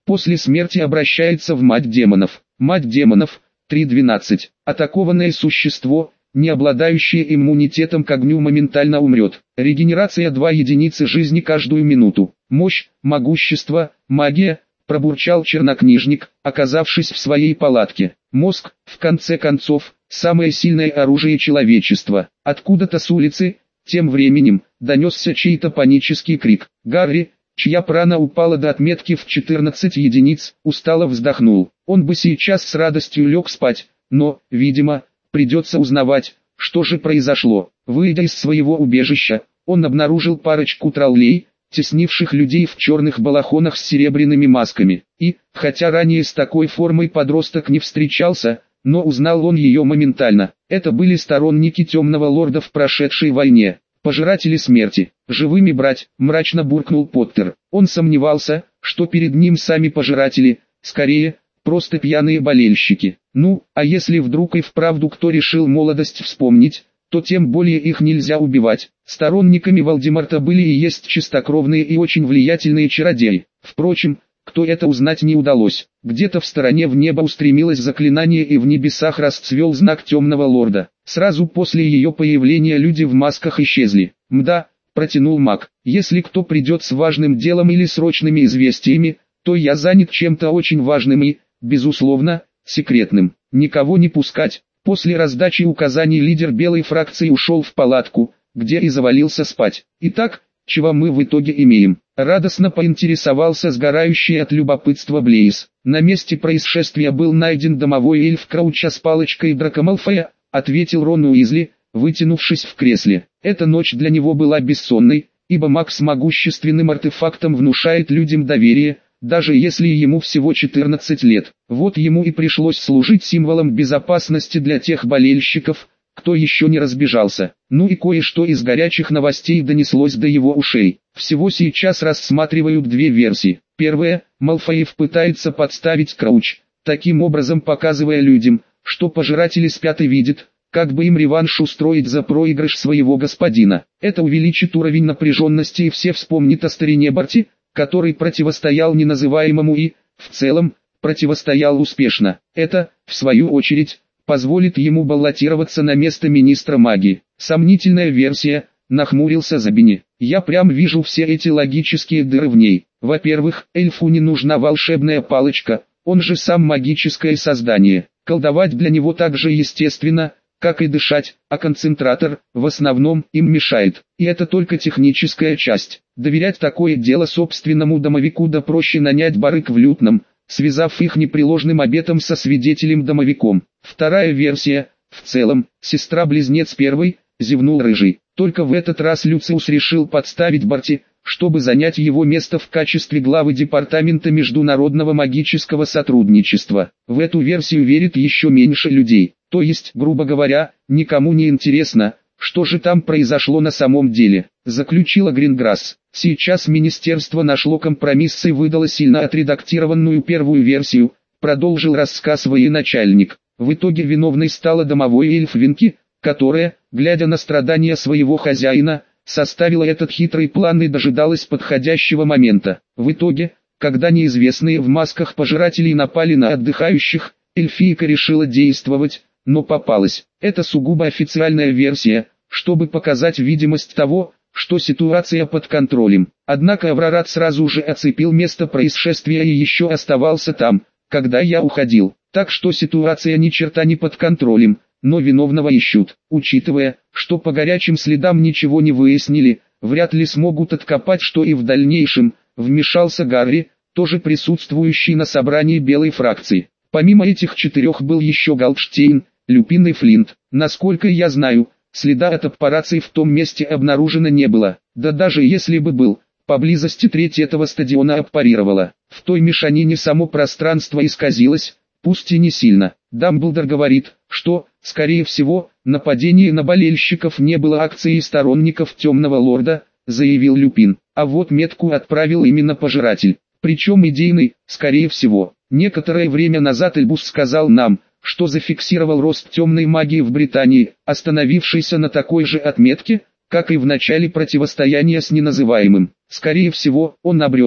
После смерти обращается в мать демонов. Мать демонов, три двенадцать. Атакованное существо, не обладающее иммунитетом к огню, моментально умрет. Регенерация два единицы жизни каждую минуту. Мощь, могущество, магия, пробурчал чернокнижник, оказавшись в своей палатке. Мозг, в конце концов, самое сильное оружие человечества. Откуда-то с улицы, тем временем, донесся чей-то панический крик. Гарри, чья прана упала до отметки в четырнадцать единиц, устало вздохнул. Он бы сейчас с радостью лег спать, но, видимо, придется узнавать, что же произошло. Выйдя из своего убежища, он обнаружил парочку троллей, теснивших людей в черных балахонах с серебряными масками. И, хотя ранее с такой формой подросток не встречался, но узнал он ее моментально. Это были сторонники Темного Лорда в прошедшей войне. «Пожиратели смерти, живыми брать», мрачно буркнул Поттер. Он сомневался, что перед ним сами пожиратели, скорее, просто пьяные болельщики. Ну, а если вдруг и вправду кто решил молодость вспомнить, то тем более их нельзя убивать. Сторонниками Волдеморта были и есть чистокровные и очень влиятельные чародеи. Впрочем, кто это узнать не удалось. Где-то в стороне в небо устремилось заклинание, и в небесах расцвел знак Темного Лорда. Сразу после ее появления люди в масках исчезли. «Мда», — протянул маг, — «если кто придет с важным делом или срочными известиями, то я занят чем-то очень важным и, безусловно, секретным. Никого не пускать». После раздачи указаний лидер белой фракции ушел в палатку, где и завалился спать. «Итак, чего мы в итоге имеем?» Радостно поинтересовался сгорающий от любопытства Блейз. «На месте происшествия был найден домовой эльф Крауча с палочкой Драко Малфоя», ответил Рон Уизли, вытянувшись в кресле. Эта ночь для него была бессонной, ибо маг с могущественным артефактом внушает людям доверие, даже если ему всего четырнадцать лет. Вот ему и пришлось служить символом безопасности для тех болельщиков, кто еще не разбежался. Ну и кое-что из горячих новостей донеслось до его ушей. Всего сейчас рассматривают две версии. Первая, Малфоев пытается подставить Крауч, таким образом показывая людям, что пожиратели спят и видят, как бы им реванш устроить за проигрыш своего господина. Это увеличит уровень напряженности, и все вспомнят о старине Барти, который противостоял неназываемому и, в целом, противостоял успешно. Это, в свою очередь, позволит ему баллотироваться на место министра магии. Сомнительная версия, нахмурился Забини. Я прям вижу все эти логические дыры в ней. Во-первых, эльфу не нужна волшебная палочка, он же сам магическое создание. Колдовать для него так же естественно, как и дышать, а концентратор, в основном, им мешает. И это только техническая часть. Доверять такое дело собственному домовику да проще нанять барыг в лютном, связав их непреложным обетом со свидетелем-домовиком. Вторая версия, в целом, сестра-близнец первой, зевнул Рыжий. Только в этот раз Люциус решил подставить Барти, чтобы занять его место в качестве главы Департамента международного магического сотрудничества. В эту версию верит еще меньше людей. То есть, грубо говоря, никому не интересно, что же там произошло на самом деле, заключила Гринграсс. Сейчас министерство нашло компромисс и выдало сильно отредактированную первую версию, продолжил рассказ военачальник. В итоге виновной стала домовой эльф Винки, которая, глядя на страдания своего хозяина, составила этот хитрый план и дожидалась подходящего момента. В итоге, когда неизвестные в масках пожирателей напали на отдыхающих, эльфийка решила действовать, но попалась. Это сугубо официальная версия, чтобы показать видимость того, что ситуация под контролем. Однако Аврорат сразу же оцепил место происшествия и еще оставался там, когда я уходил. Так что ситуация ни черта не под контролем, но виновного ищут. Учитывая, что по горячим следам ничего не выяснили, вряд ли смогут откопать, что и в дальнейшем, вмешался Гарри, тоже присутствующий на собрании белой фракции. Помимо этих четырех был еще Галдштейн, Люпин и Флинт. Насколько я знаю, следа от операции в том месте обнаружено не было. Да даже если бы был, поблизости треть этого стадиона аппарировала. В той мешанине само пространство исказилось, пусть и не сильно. Дамблдор говорит, что, скорее всего, нападение на болельщиков не было акцией сторонников Темного Лорда, заявил Люпин. А вот метку отправил именно пожиратель. Причем идейный, скорее всего. Некоторое время назад Эльбус сказал нам, что зафиксировал рост темной магии в Британии, остановившийся на такой же отметке, как и в начале противостояния с неназываемым. Скорее всего, он обрел,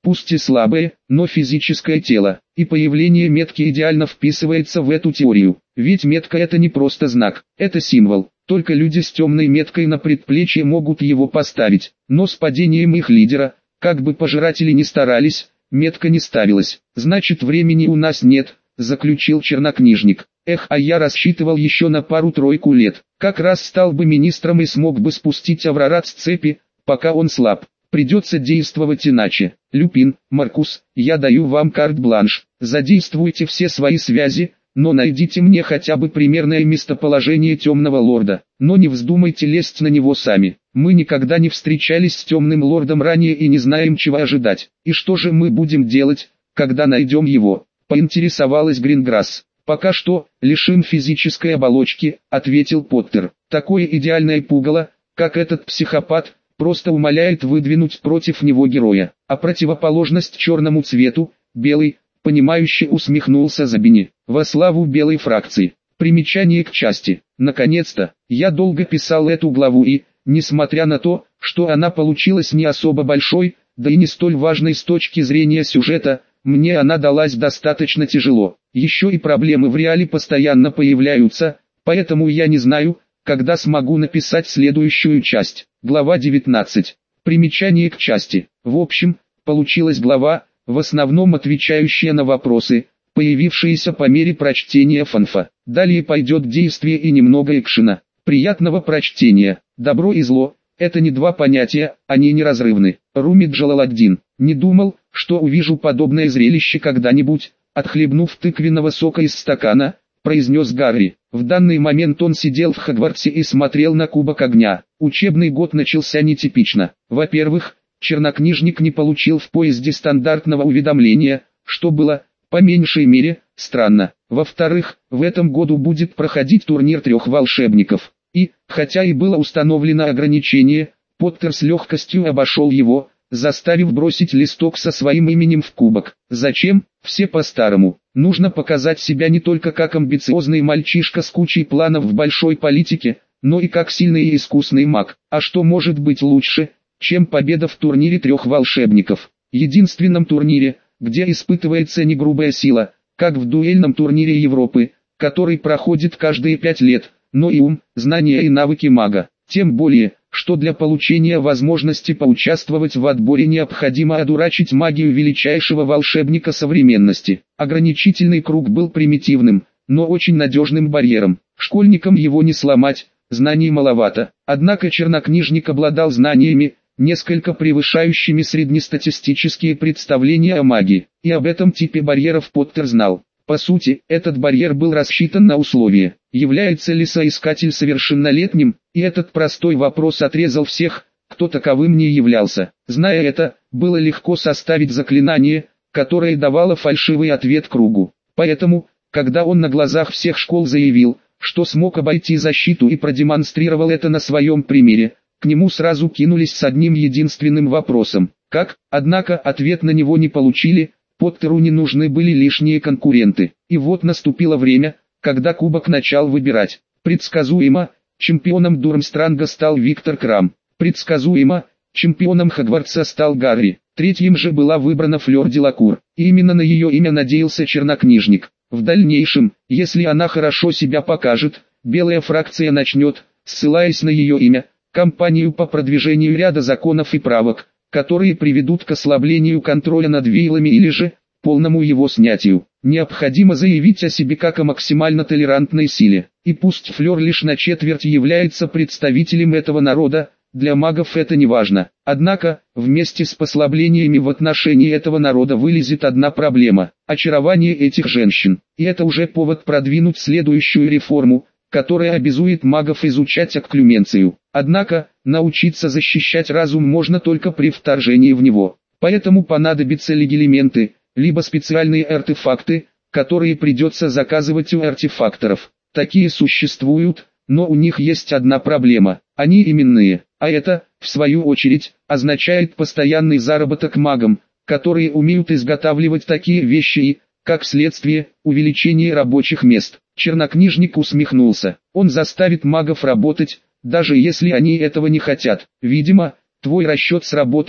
пусть и слабое, но физическое тело, и появление метки идеально вписывается в эту теорию. Ведь метка это не просто знак, это символ. Только люди с темной меткой на предплечье могут его поставить, но с падением их лидера, как бы пожиратели ни старались, метка не ставилась. Значит, времени у нас нет, заключил чернокнижник. Эх, а я рассчитывал еще на пару-тройку лет. Как раз стал бы министром и смог бы спустить Аврорад с цепи, пока он слаб. Придется действовать иначе. Люпин, Маркус, я даю вам карт-бланш. Задействуйте все свои связи, но найдите мне хотя бы примерное местоположение темного лорда. Но не вздумайте лезть на него сами. Мы никогда не встречались с темным лордом ранее и не знаем, чего ожидать. И что же мы будем делать, когда найдем его? Поинтересовалась Гринграсс. «Пока что, лишим физической оболочки», — ответил Поттер. «Такое идеальное пугало, как этот психопат, просто умоляет выдвинуть против него героя. А противоположность черному цвету, белый, понимающе усмехнулся Забини. Во славу белой фракции. Примечание к части. Наконец-то, я долго писал эту главу и, несмотря на то, что она получилась не особо большой, да и не столь важной с точки зрения сюжета, мне она далась достаточно тяжело. Еще и проблемы в реале постоянно появляются, поэтому я не знаю, когда смогу написать следующую часть. Глава девятнадцать. Примечание к части. В общем, получилась глава, в основном отвечающая на вопросы, появившиеся по мере прочтения фанфа. Далее пойдет действие и немного экшена. Приятного прочтения. Добро и зло – это не два понятия, они неразрывны. Руми Джалаладдин. Не думал, что увижу подобное зрелище когда-нибудь, отхлебнув тыквенного сока из стакана, произнес Гарри. В данный момент он сидел в Хогвартсе и смотрел на Кубок Огня. Учебный год начался нетипично. Во-первых, чернокнижник не получил в поезде стандартного уведомления, что было, по меньшей мере, странно. Во-вторых, в этом году будет проходить турнир трех волшебников. И, хотя и было установлено ограничение, Поттер с легкостью обошел его, заставив бросить листок со своим именем в кубок. Зачем? Все по-старому. Нужно показать себя не только как амбициозный мальчишка с кучей планов в большой политике, но и как сильный и искусный маг. А что может быть лучше, чем победа в турнире трех волшебников? Единственном турнире, где испытывается не грубая сила, как в дуэльном турнире Европы, который проходит каждые пять лет, но и ум, знания и навыки мага. Тем более, что для получения возможности поучаствовать в отборе необходимо одурачить магию величайшего волшебника современности. Ограничительный круг был примитивным, но очень надежным барьером. Школьникам его не сломать, знаний маловато. Однако чернокнижник обладал знаниями, несколько превышающими среднестатистические представления о магии, и об этом типе барьеров Поттер знал. По сути, этот барьер был рассчитан на условие, является ли соискатель совершеннолетним, и этот простой вопрос отрезал всех, кто таковым не являлся. Зная это, было легко составить заклинание, которое давало фальшивый ответ кругу. Поэтому, когда он на глазах всех школ заявил, что смог обойти защиту и продемонстрировал это на своем примере, к нему сразу кинулись с одним единственным вопросом. Как? Однако ответ на него не получили. Поттеру не нужны были лишние конкуренты. И вот наступило время, когда кубок начал выбирать. Предсказуемо, чемпионом Дурмстранга стал Виктор Крам. Предсказуемо, чемпионом Хогвартса стал Гарри. Третьим же была выбрана Флёр Делакур. И именно на ее имя надеялся чернокнижник. В дальнейшем, если она хорошо себя покажет, белая фракция начнет, ссылаясь на ее имя, кампанию по продвижению ряда законов и правок, которые приведут к ослаблению контроля над вейлами или же полному его снятию. Необходимо заявить о себе как о максимально толерантной силе. И пусть Флёр лишь на четверть является представителем этого народа, для магов это не важно. Однако, вместе с послаблениями в отношении этого народа вылезет одна проблема – очарование этих женщин. И это уже повод продвинуть следующую реформу, которая обязует магов изучать окклюменцию. Однако, научиться защищать разум можно только при вторжении в него. Поэтому понадобятся легилименты, либо специальные артефакты, которые придется заказывать у артефакторов. Такие существуют, но у них есть одна проблема – они именные. А это, в свою очередь, означает постоянный заработок магам, которые умеют изготавливать такие вещи и, как следствие, увеличение рабочих мест. Чернокнижник усмехнулся. Он заставит магов работать, даже если они этого не хотят. Видимо, твой расчет сработал,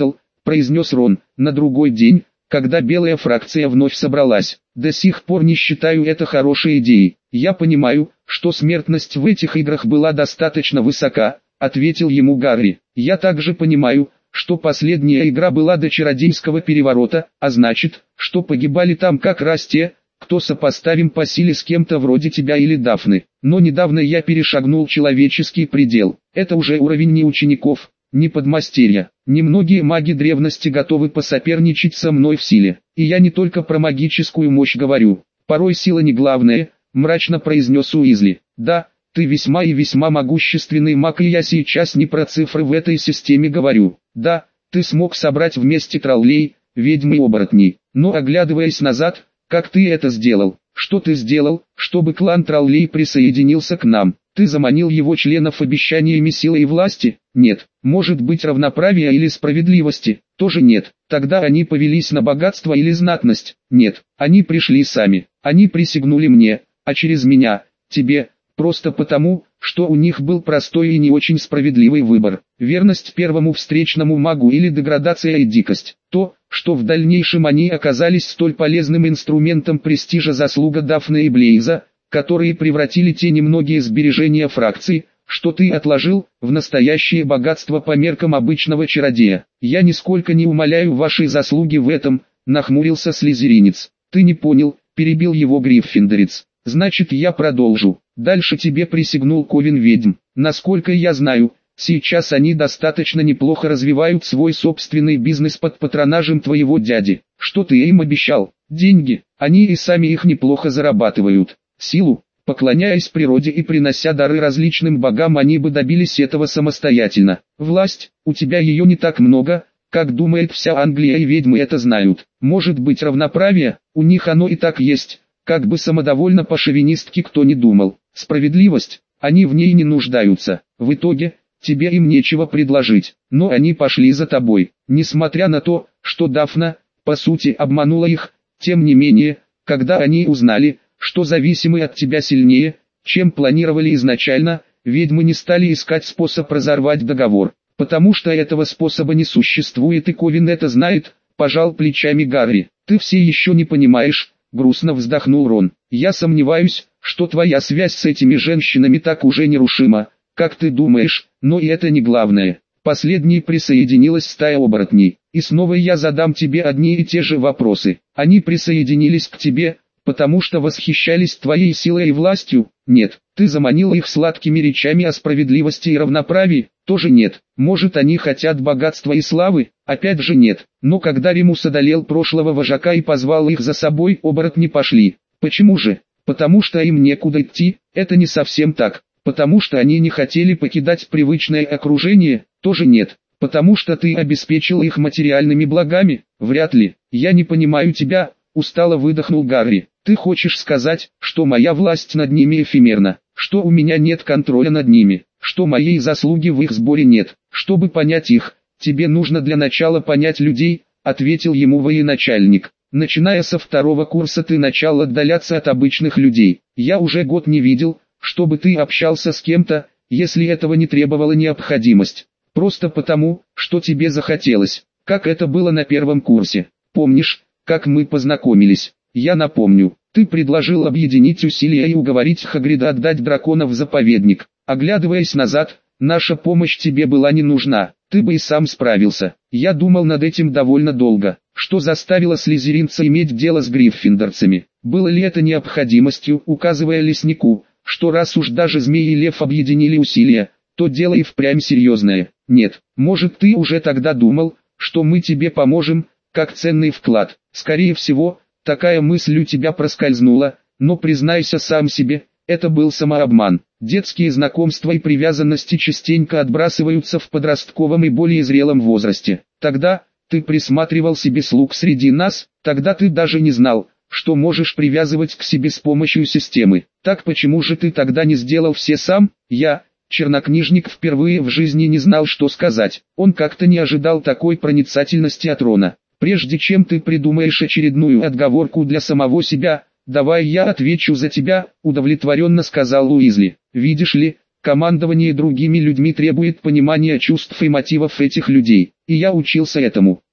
произнес Рон, на другой день, когда белая фракция вновь собралась. До сих пор не считаю это хорошей идеей. Я понимаю, что смертность в этих играх была достаточно высока, ответил ему Гарри. Я также понимаю, что последняя игра была до чародейского переворота, а значит, что погибали там как раз те, кто сопоставим по силе с кем-то вроде тебя или Дафны. Но недавно я перешагнул человеческий предел. Это уже уровень не учеников, не подмастерья. Немногие маги древности готовы посоперничать со мной в силе. И я не только про магическую мощь говорю. Порой сила не главное, мрачно произнес Уизли. Да, ты весьма и весьма могущественный маг, и я сейчас не про цифры в этой системе говорю. Да, ты смог собрать вместе троллей, ведьм и оборотней. Но оглядываясь назад, как ты это сделал? Что ты сделал, чтобы клан троллей присоединился к нам? Ты заманил его членов обещаниями силы и власти? Нет. Может быть, равноправия или справедливости? Тоже нет. Тогда они повелись на богатство или знатность? Нет. Они пришли сами. Они присягнули мне, а через меня, тебе, просто потому, что у них был простой и не очень справедливый выбор. Верность первому встречному магу или деградация и дикость. То, что в дальнейшем они оказались столь полезным инструментом престижа, заслуга Дафны и Блейза, которые превратили те немногие сбережения фракции, что ты отложил, в настоящее богатство по меркам обычного чародея. Я нисколько не умаляю вашей заслуги в этом, нахмурился слизеринец. Ты не понял, перебил его гриффиндорец. Значит, я продолжу. Дальше тебе присягнул Ковен ведьм. Насколько я знаю, сейчас они достаточно неплохо развивают свой собственный бизнес под патронажем твоего дяди. Что ты им обещал? Деньги. Они и сами их неплохо зарабатывают. Силу. Поклоняясь природе и принося дары различным богам, они бы добились этого самостоятельно. Власть. У тебя ее не так много, как думает вся Англия, и ведьмы это знают. Может быть, равноправие? У них оно и так есть. Как бы самодовольно по-шовинистски кто ни думал. Справедливость, они в ней не нуждаются. В итоге, тебе им нечего предложить. Но они пошли за тобой. Несмотря на то, что Дафна, по сути, обманула их, тем не менее, когда они узнали, что зависимы от тебя сильнее, чем планировали изначально, ведьмы не стали искать способ разорвать договор. Потому что этого способа не существует, и Ковен это знает, пожал плечами Гарри. Ты все еще не понимаешь, грустно вздохнул Рон. Я сомневаюсь, что твоя связь с этими женщинами так уже нерушима, как ты думаешь, но и это не главное. Последней присоединилась стая оборотней, и снова я задам тебе одни и те же вопросы. Они присоединились к тебе, потому что восхищались твоей силой и властью? Нет. Ты заманил их сладкими речами о справедливости и равноправии? Тоже нет. Может, они хотят богатства и славы? Опять же нет. Но когда Ремус одолел прошлого вожака и позвал их за собой, оборотни пошли. Почему же? Потому что им некуда идти? Это не совсем так. Потому что они не хотели покидать привычное окружение? Тоже нет. Потому что ты обеспечил их материальными благами? Вряд ли. Я не понимаю тебя, устало выдохнул Гарри. Ты хочешь сказать, что моя власть над ними эфемерна, что у меня нет контроля над ними, что моей заслуги в их сборе нет? Чтобы понять их, тебе нужно для начала понять людей, ответил ему военачальник. Начиная со второго курса ты начал отдаляться от обычных людей. Я уже год не видел, чтобы ты общался с кем-то, если этого не требовала необходимость. Просто потому, что тебе захотелось, как это было на первом курсе. Помнишь, как мы познакомились? Я напомню, ты предложил объединить усилия и уговорить Хагрида отдать дракона в заповедник. Оглядываясь назад, наша помощь тебе была не нужна, ты бы и сам справился. Я думал над этим довольно долго, что заставило слизеринца иметь дело с гриффиндорцами. Было ли это необходимостью, указывая леснику, что раз уж даже змей и лев объединили усилия, то дело и впрямь серьезное? Нет, может, ты уже тогда думал, что мы тебе поможем, как ценный вклад. Скорее всего, такая мысль у тебя проскользнула, но признайся сам себе, это был самообман. Детские знакомства и привязанности частенько отбрасываются в подростковом и более зрелом возрасте. Тогда ты присматривал себе слуг среди нас, тогда ты даже не знал, что можешь привязывать к себе с помощью системы. Так почему же ты тогда не сделал все сам? Я, чернокнижник, впервые в жизни не знал, что сказать. Он как-то не ожидал такой проницательности от Рона. Прежде чем ты придумаешь очередную отговорку для самого себя, давай я отвечу за тебя, удовлетворенно сказал Уизли. Видишь ли, командование другими людьми требует понимания чувств и мотивов этих людей, и я учился этому.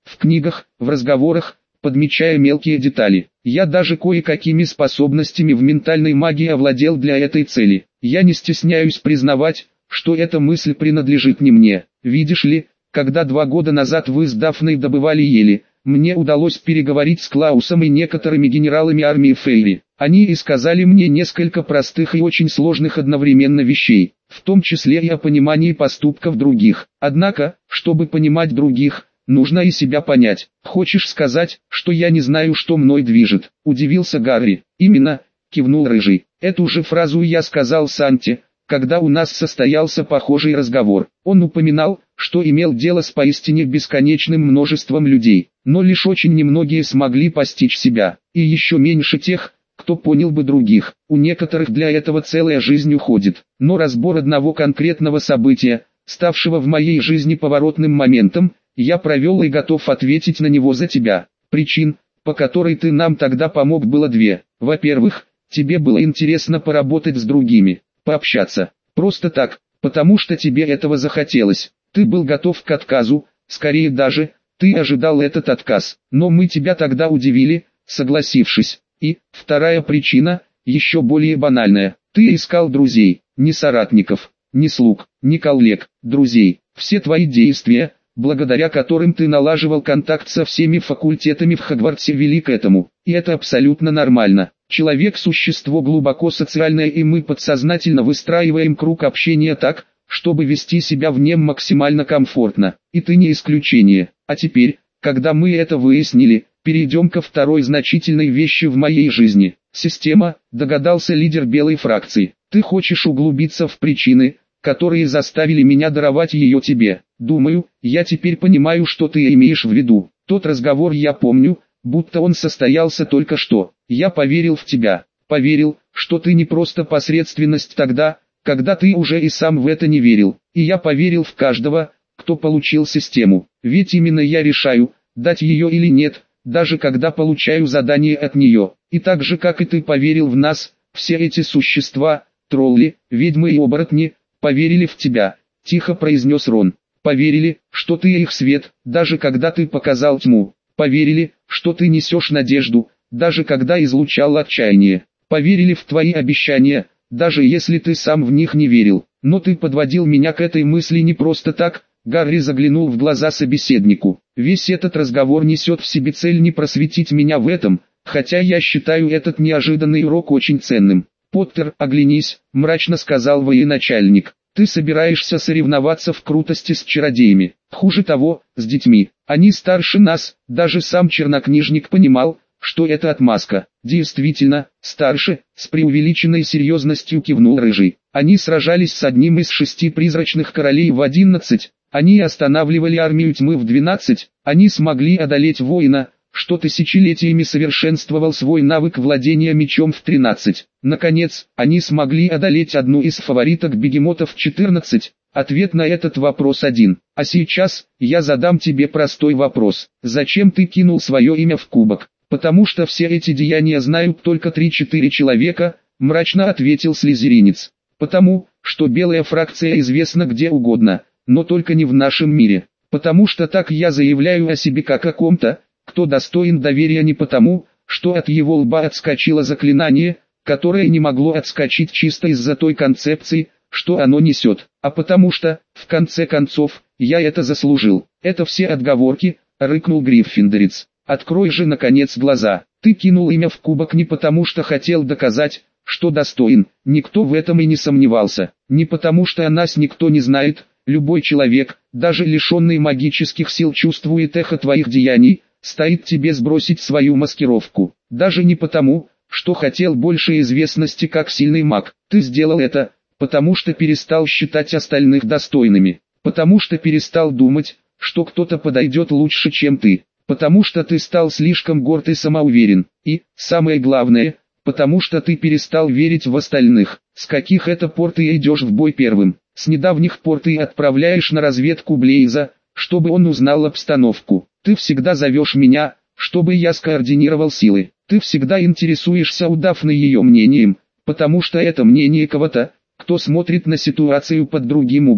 в книгах, в разговорах, подмечая мелкие детали. Я даже кое-какими способностями в ментальной магии овладел для этой цели. Я не стесняюсь признавать, что эта мысль принадлежит не мне. Видишь ли, когда два года назад вы с Дафной добывали ели, мне удалось переговорить с Клаусом и некоторыми генералами армии Фейри. Они и сказали мне несколько простых и очень сложных одновременно вещей, в том числе и о понимании поступков других. Однако, чтобы понимать других, нужно и себя понять. Хочешь сказать, что я не знаю, что мной движет? Удивился Гарри. Именно, кивнул Рыжий. Эту же фразу я сказал Санте, когда у нас состоялся похожий разговор. Он упоминал, что имел дело с поистине бесконечным множеством людей, но лишь очень немногие смогли постичь себя, и еще меньше тех, кто понял бы других. У некоторых для этого целая жизнь уходит. Но разбор одного конкретного события, ставшего в моей жизни поворотным моментом, я провел и готов ответить на него за тебя. Причин, по которой ты нам тогда помог, было две. Во-первых, тебе было интересно поработать с другими, пообщаться. Просто так, потому что тебе этого захотелось. Ты был готов к отказу, скорее даже, ты ожидал этот отказ. Но мы тебя тогда удивили, согласившись. И, вторая причина, еще более банальная. Ты искал друзей, не соратников, не слуг, не коллег, друзей. Все твои действия, благодаря которым ты налаживал контакт со всеми факультетами в Хогвартсе, вели к этому. И это абсолютно нормально. Человек – существо глубоко социальное, и мы подсознательно выстраиваем круг общения так, чтобы вести себя в нем максимально комфортно. И ты не исключение. А теперь, когда мы это выяснили, перейдем ко второй значительной вещи в моей жизни. Система, догадался лидер белой фракции. Ты хочешь углубиться в причины, которые заставили меня даровать ее тебе. Думаю, я теперь понимаю, что ты имеешь в виду. Тот разговор я помню, будто он состоялся только что. Я поверил в тебя. Поверил, что ты не просто посредственность тогда, когда ты уже и сам в это не верил. И я поверил в каждого, кто получил систему. Ведь именно я решаю, дать ее или нет, даже когда получаю задание от нее. И так же, как и ты поверил в нас, все эти существа, тролли, ведьмы и оборотни, поверили в тебя, тихо произнес Рон. Поверили, что ты их свет, даже когда ты показал тьму. Поверили, что ты несешь надежду, даже когда излучал отчаяние. Поверили в твои обещания, даже если ты сам в них не верил. Но ты подводил меня к этой мысли не просто так. Гарри заглянул в глаза собеседнику. Весь этот разговор несет в себе цель не просветить меня в этом, хотя я считаю этот неожиданный урок очень ценным. «Поттер, оглянись», — мрачно сказал военачальник. «Ты собираешься соревноваться в крутости с чародеями. Хуже того, с детьми. Они старше нас». Даже сам чернокнижник понимал, что это отмазка. «Действительно, старше», — с преувеличенной серьезностью кивнул Рыжий. «Они сражались с одним из шести призрачных королей в одиннадцать. Они останавливали армию тьмы в двенадцать. Они смогли одолеть воина, что тысячелетиями совершенствовал свой навык владения мечом в тринадцать. Наконец, они смогли одолеть одну из фавориток бегемотов в четырнадцать. Ответ на этот вопрос один. А сейчас, я задам тебе простой вопрос. Зачем ты кинул свое имя в кубок? Потому что все эти деяния знают только три-четыре человека, мрачно ответил слизеринец. Потому, что белая фракция известна где угодно, но только не в нашем мире. Потому что так я заявляю о себе как о ком-то, кто достоин доверия не потому, что от его лба отскочило заклинание, которое не могло отскочить чисто из-за той концепции, что оно несет, а потому что, в конце концов, я это заслужил. Это все отговорки, рыкнул Гриффиндорец. Открой же наконец глаза. Ты кинул имя в кубок не потому что хотел доказать, что достоин, никто в этом и не сомневался. Не потому что о нас никто не знает, любой человек, даже лишенный магических сил, чувствует эхо твоих деяний, стоит тебе сбросить свою маскировку. Даже не потому, что хотел больше известности как сильный маг. Ты сделал это, потому что перестал считать остальных достойными. Потому что перестал думать, что кто-то подойдет лучше, чем ты. Потому что ты стал слишком горд и самоуверен. И, самое главное, потому что ты перестал верить в остальных. С каких это пор ты идешь в бой первым? С недавних пор ты отправляешь на разведку Блейза, чтобы он узнал обстановку. Ты всегда зовешь меня, чтобы я скоординировал силы. Ты всегда интересуешься у Дафны ее мнением, потому что это мнение кого-то, кто смотрит на ситуацию под другим углом.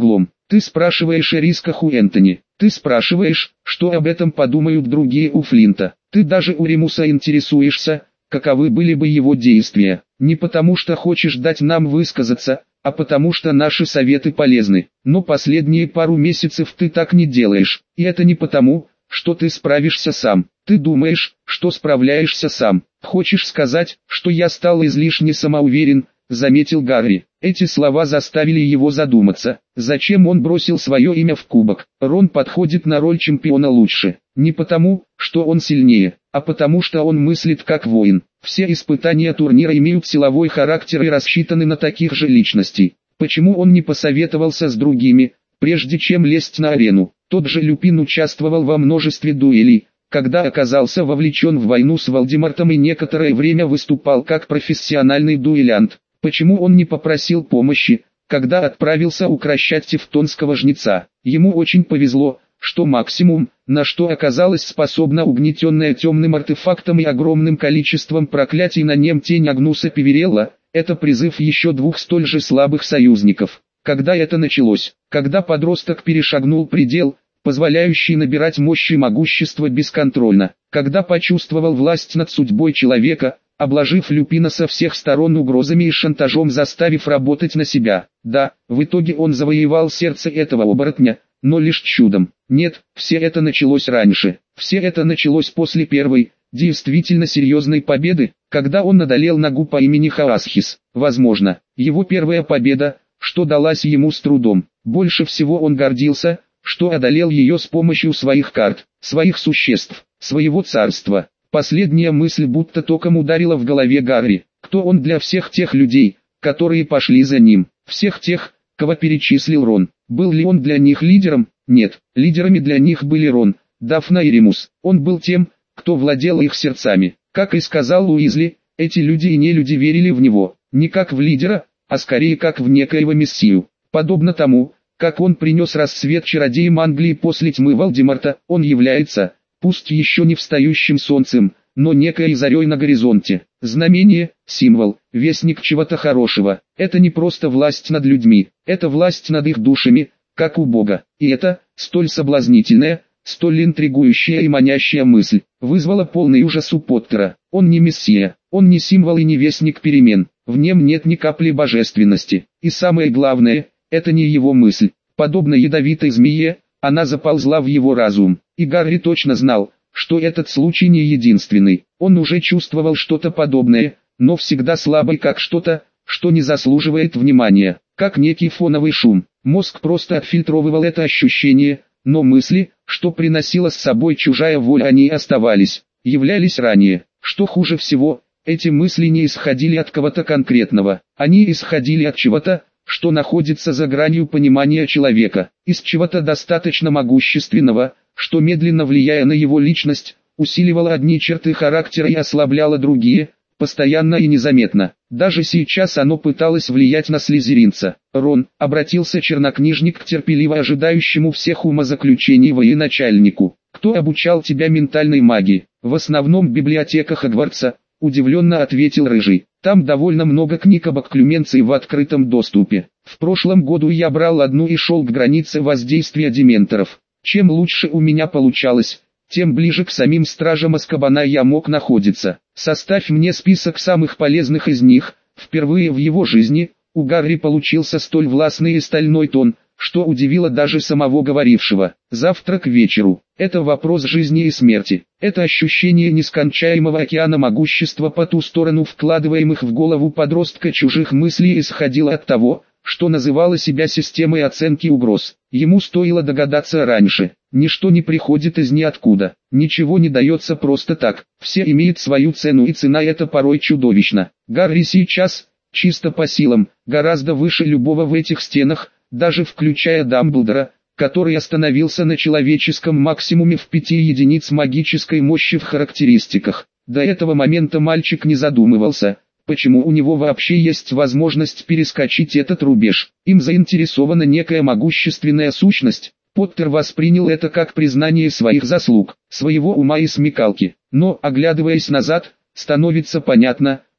Ты спрашиваешь о рисках у Энтони. Ты спрашиваешь, что об этом подумают другие у Флинта. Ты даже у Ремуса интересуешься, каковы были бы его действия. Не потому что хочешь дать нам высказаться, а потому что наши советы полезны. Но последние пару месяцев ты так не делаешь. И это не потому, что ты справишься сам. Ты думаешь, что справляешься сам. Хочешь сказать, что я стал излишне самоуверен, заметил Гарри. Эти слова заставили его задуматься, зачем он бросил свое имя в кубок. Рон подходит на роль чемпиона лучше. Не потому, что он сильнее, а потому что он мыслит как воин. Все испытания турнира имеют силовой характер и рассчитаны на таких же личностей. Почему он не посоветовался с другими, прежде чем лезть на арену? Тот же Люпин участвовал во множестве дуэлей, когда оказался вовлечен в войну с Волдемортом и некоторое время выступал как профессиональный дуэлянт. Почему он не попросил помощи, когда отправился укрощать тевтонского жнеца? Ему очень повезло, что максимум, на что оказалась способна угнетенная темным артефактом и огромным количеством проклятий на нем тень Агнуса Певерелла, это призыв еще двух столь же слабых союзников. Когда это началось? Когда подросток перешагнул предел, позволяющий набирать мощь и могущество бесконтрольно. Когда почувствовал власть над судьбой человека, обложив Люпина со всех сторон угрозами и шантажом, заставив работать на себя. Да, в итоге он завоевал сердце этого оборотня, но лишь чудом. Нет, все это началось раньше. Все это началось после первой, действительно серьезной победы, когда он одолел Нагу по имени Хаасхис. Возможно, его первая победа, что далась ему с трудом. Больше всего он гордился, что одолел ее с помощью своих карт, своих существ, своего царства. Последняя мысль будто током ударила в голове Гарри. Кто он для всех тех людей, которые пошли за ним? Всех тех, кого перечислил Рон. Был ли он для них лидером? Нет, лидерами для них были Рон, Дафна и Ремус. Он был тем, кто владел их сердцами. Как и сказал Уизли, эти люди и нелюди верили в него, не как в лидера, а скорее как в некоего мессию. Подобно тому, как он принес рассвет чародеям Англии после тьмы Волдеморта, он является, пусть еще не встающим солнцем, но некой зарей на горизонте. Знамение, символ, вестник чего-то хорошего. Это не просто власть над людьми, это власть над их душами, как у Бога. И это, столь соблазнительная, столь интригующая и манящая мысль, вызвала полный ужас у Поттера. Он не мессия, он не символ и не вестник перемен, в нем нет ни капли божественности. И самое главное, это не его мысль. Подобно ядовитой змее, она заползла в его разум. И Гарри точно знал, что этот случай не единственный. Он уже чувствовал что-то подобное, но всегда слабый, как что-то, что не заслуживает внимания, как некий фоновый шум. Мозг просто отфильтровывал это ощущение, но мысли, что приносила с собой чужая воля, они оставались, являлись ранее. Что хуже всего, эти мысли не исходили от кого-то конкретного, они исходили от чего-то, что находится за гранью понимания человека, из чего-то достаточно могущественного, что медленно влияя на его личность, усиливало одни черты характера и ослабляло другие, постоянно и незаметно. Даже сейчас оно пыталось влиять на слизеринца. Рон, обратился чернокнижник к терпеливо ожидающему всех умозаключений военачальнику. Кто обучал тебя ментальной магии? В основном библиотека Хогвартса, удивленно ответил Рыжий. Там довольно много книг об окклюменции в открытом доступе. В прошлом году я брал одну и шел к границе воздействия дементоров. Чем лучше у меня получалось, тем ближе к самим стражам Азкабана я мог находиться. Составь мне список самых полезных из них. Впервые в его жизни у Гарри получился столь властный и стальной тон, что удивило даже самого говорившего. Завтра к вечеру. Это вопрос жизни и смерти. Это ощущение нескончаемого океана могущества по ту сторону вкладываемых в голову подростка чужих мыслей исходило от того, что называло себя системой оценки угроз. Ему стоило догадаться раньше. Ничто не приходит из ниоткуда. Ничего не дается просто так. Все имеют свою цену, и цена эта порой чудовищна. Гарри сейчас, чисто по силам, гораздо выше любого в этих стенах, даже включая Дамблдора, который остановился на человеческом максимуме в пяти единиц магической мощи в характеристиках. До этого момента мальчик не задумывался, почему у него вообще есть возможность перескочить этот рубеж. Им заинтересована некая могущественная сущность. Поттер воспринял это как признание своих заслуг, своего ума и смекалки. Но, оглядываясь назад, становится понятно,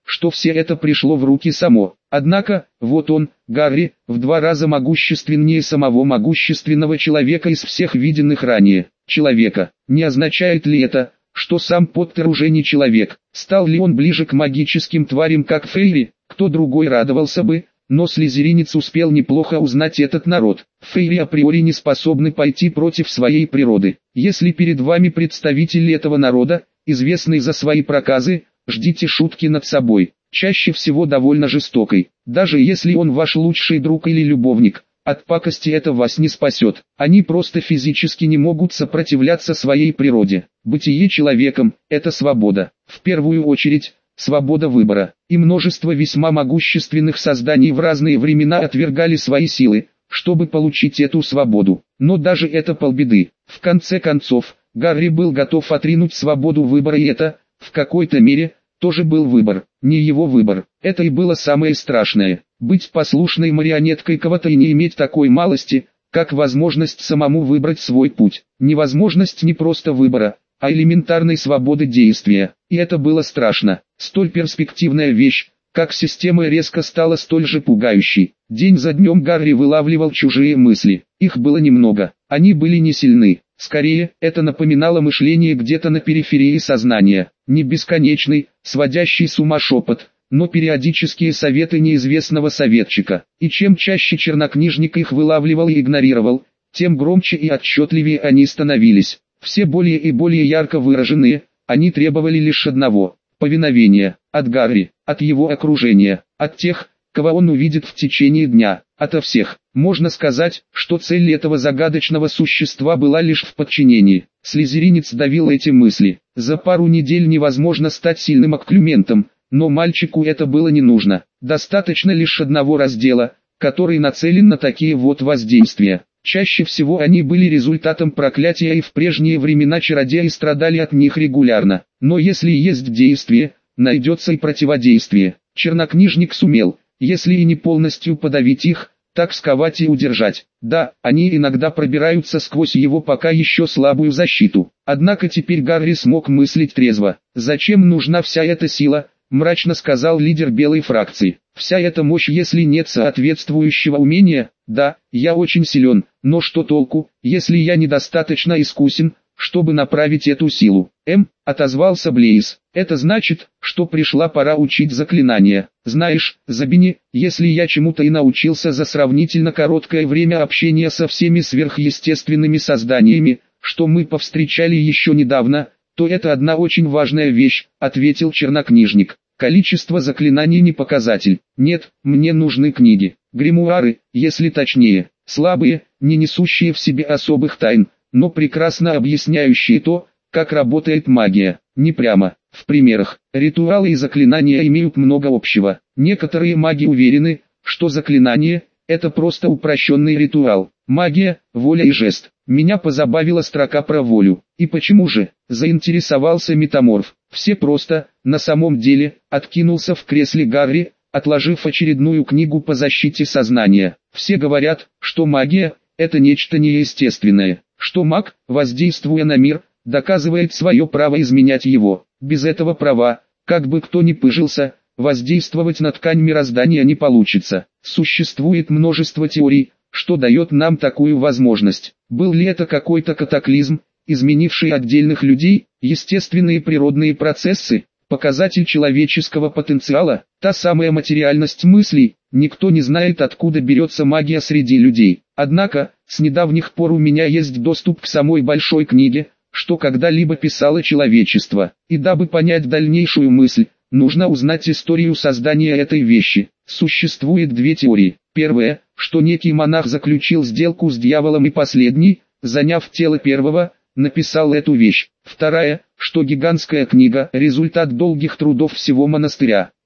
что все это пришло в руки само. Однако, вот он, Гарри, в два раза могущественнее самого могущественного человека из всех виденных ранее. Человека. Не означает ли это, что сам Поттер уже не человек? Стал ли он ближе к магическим тварям, как Фейри? Кто другой радовался бы, но слизеринец успел неплохо узнать этот народ. Фейри априори не способны пойти против своей природы. Если перед вами представитель этого народа, известный за свои проказы, ждите шутки над собой, чаще всего довольно жестокой. Даже если он ваш лучший друг или любовник, от пакости это вас не спасет. Они просто физически не могут сопротивляться своей природе. Бытие человеком – это свобода. В первую очередь, свобода выбора. И множество весьма могущественных созданий в разные времена отвергали свои силы, чтобы получить эту свободу. Но даже это полбеды. В конце концов, Гарри был готов отринуть свободу выбора, и это, в какой-то мере, тоже был выбор. Не его выбор. Это и было самое страшное. Быть послушной марионеткой кого-то и не иметь такой малости, как возможность самому выбрать свой путь. Невозможность не просто выбора, а элементарной свободы действия. И это было страшно. Столь перспективная вещь, как система, резко стала столь же пугающей. День за днем Гарри вылавливал чужие мысли. Их было немного. Они были не сильны. Скорее, это напоминало мышление где-то на периферии сознания. Не бесконечный, сводящий с ума шепот, но периодические советы неизвестного советчика. И чем чаще чернокнижник их вылавливал и игнорировал, тем громче и отчетливее они становились. Все более и более ярко выраженные, они требовали лишь одного – повиновения. От Гарри, от его окружения, от тех, кого он увидит в течение дня, ото всех. Можно сказать, что цель этого загадочного существа была лишь в подчинении. Слизеринец давил эти мысли. За пару недель невозможно стать сильным окклюментом, но мальчику это было не нужно. Достаточно лишь одного раздела, который нацелен на такие вот воздействия. Чаще всего они были результатом проклятия, и в прежние времена чародеи страдали от них регулярно. Но если есть действие, найдется и противодействие. Чернокнижник сумел, если и не полностью подавить их, так сковать и удержать. Да, они иногда пробираются сквозь его пока еще слабую защиту. Однако теперь Гарри смог мыслить трезво. «Зачем нужна вся эта сила?» – мрачно сказал лидер белой фракции. «Вся эта мощь, если нет соответствующего умения? Да, я очень силен, но что толку, если я недостаточно искусен, чтобы направить эту силу?» «Эм», — отозвался Блейз, — «это значит, что пришла пора учить заклинания. Знаешь, Забини, если я чему-то и научился за сравнительно короткое время общения со всеми сверхъестественными созданиями, что мы повстречали еще недавно, то это одна очень важная вещь», — ответил чернокнижник. «Количество заклинаний не показатель. Нет, мне нужны книги, гримуары, если точнее, слабые, не несущие в себе особых тайн, но прекрасно объясняющие то, как работает магия. Не прямо. В примерах, ритуалы и заклинания имеют много общего. Некоторые маги уверены, что заклинание – это просто упрощенный ритуал. Магия, воля и жест. Меня позабавила строка про волю. И почему же? Заинтересовался метаморф. Все просто, на самом деле, откинулся в кресле Гарри, отложив очередную книгу по защите сознания. Все говорят, что магия – это нечто неестественное, что маг, воздействуя на мир, доказывает свое право изменять его. Без этого права, как бы кто ни пыжился, воздействовать на ткань мироздания не получится. Существует множество теорий, что дает нам такую возможность. Был ли это какой-то катаклизм, изменивший отдельных людей, естественные природные процессы, показатель человеческого потенциала, та самая материальность мыслей? Никто не знает, откуда берется магия среди людей. Однако, с недавних пор у меня есть доступ к самой большой книге, что когда-либо писало человечество. И дабы понять дальнейшую мысль, нужно узнать историю создания этой вещи. Существует две теории. Первая, что некий монах заключил сделку с дьяволом и последний, заняв тело первого, написал эту вещь. Вторая, что гигантская книга – результат долгих трудов всего монастыря.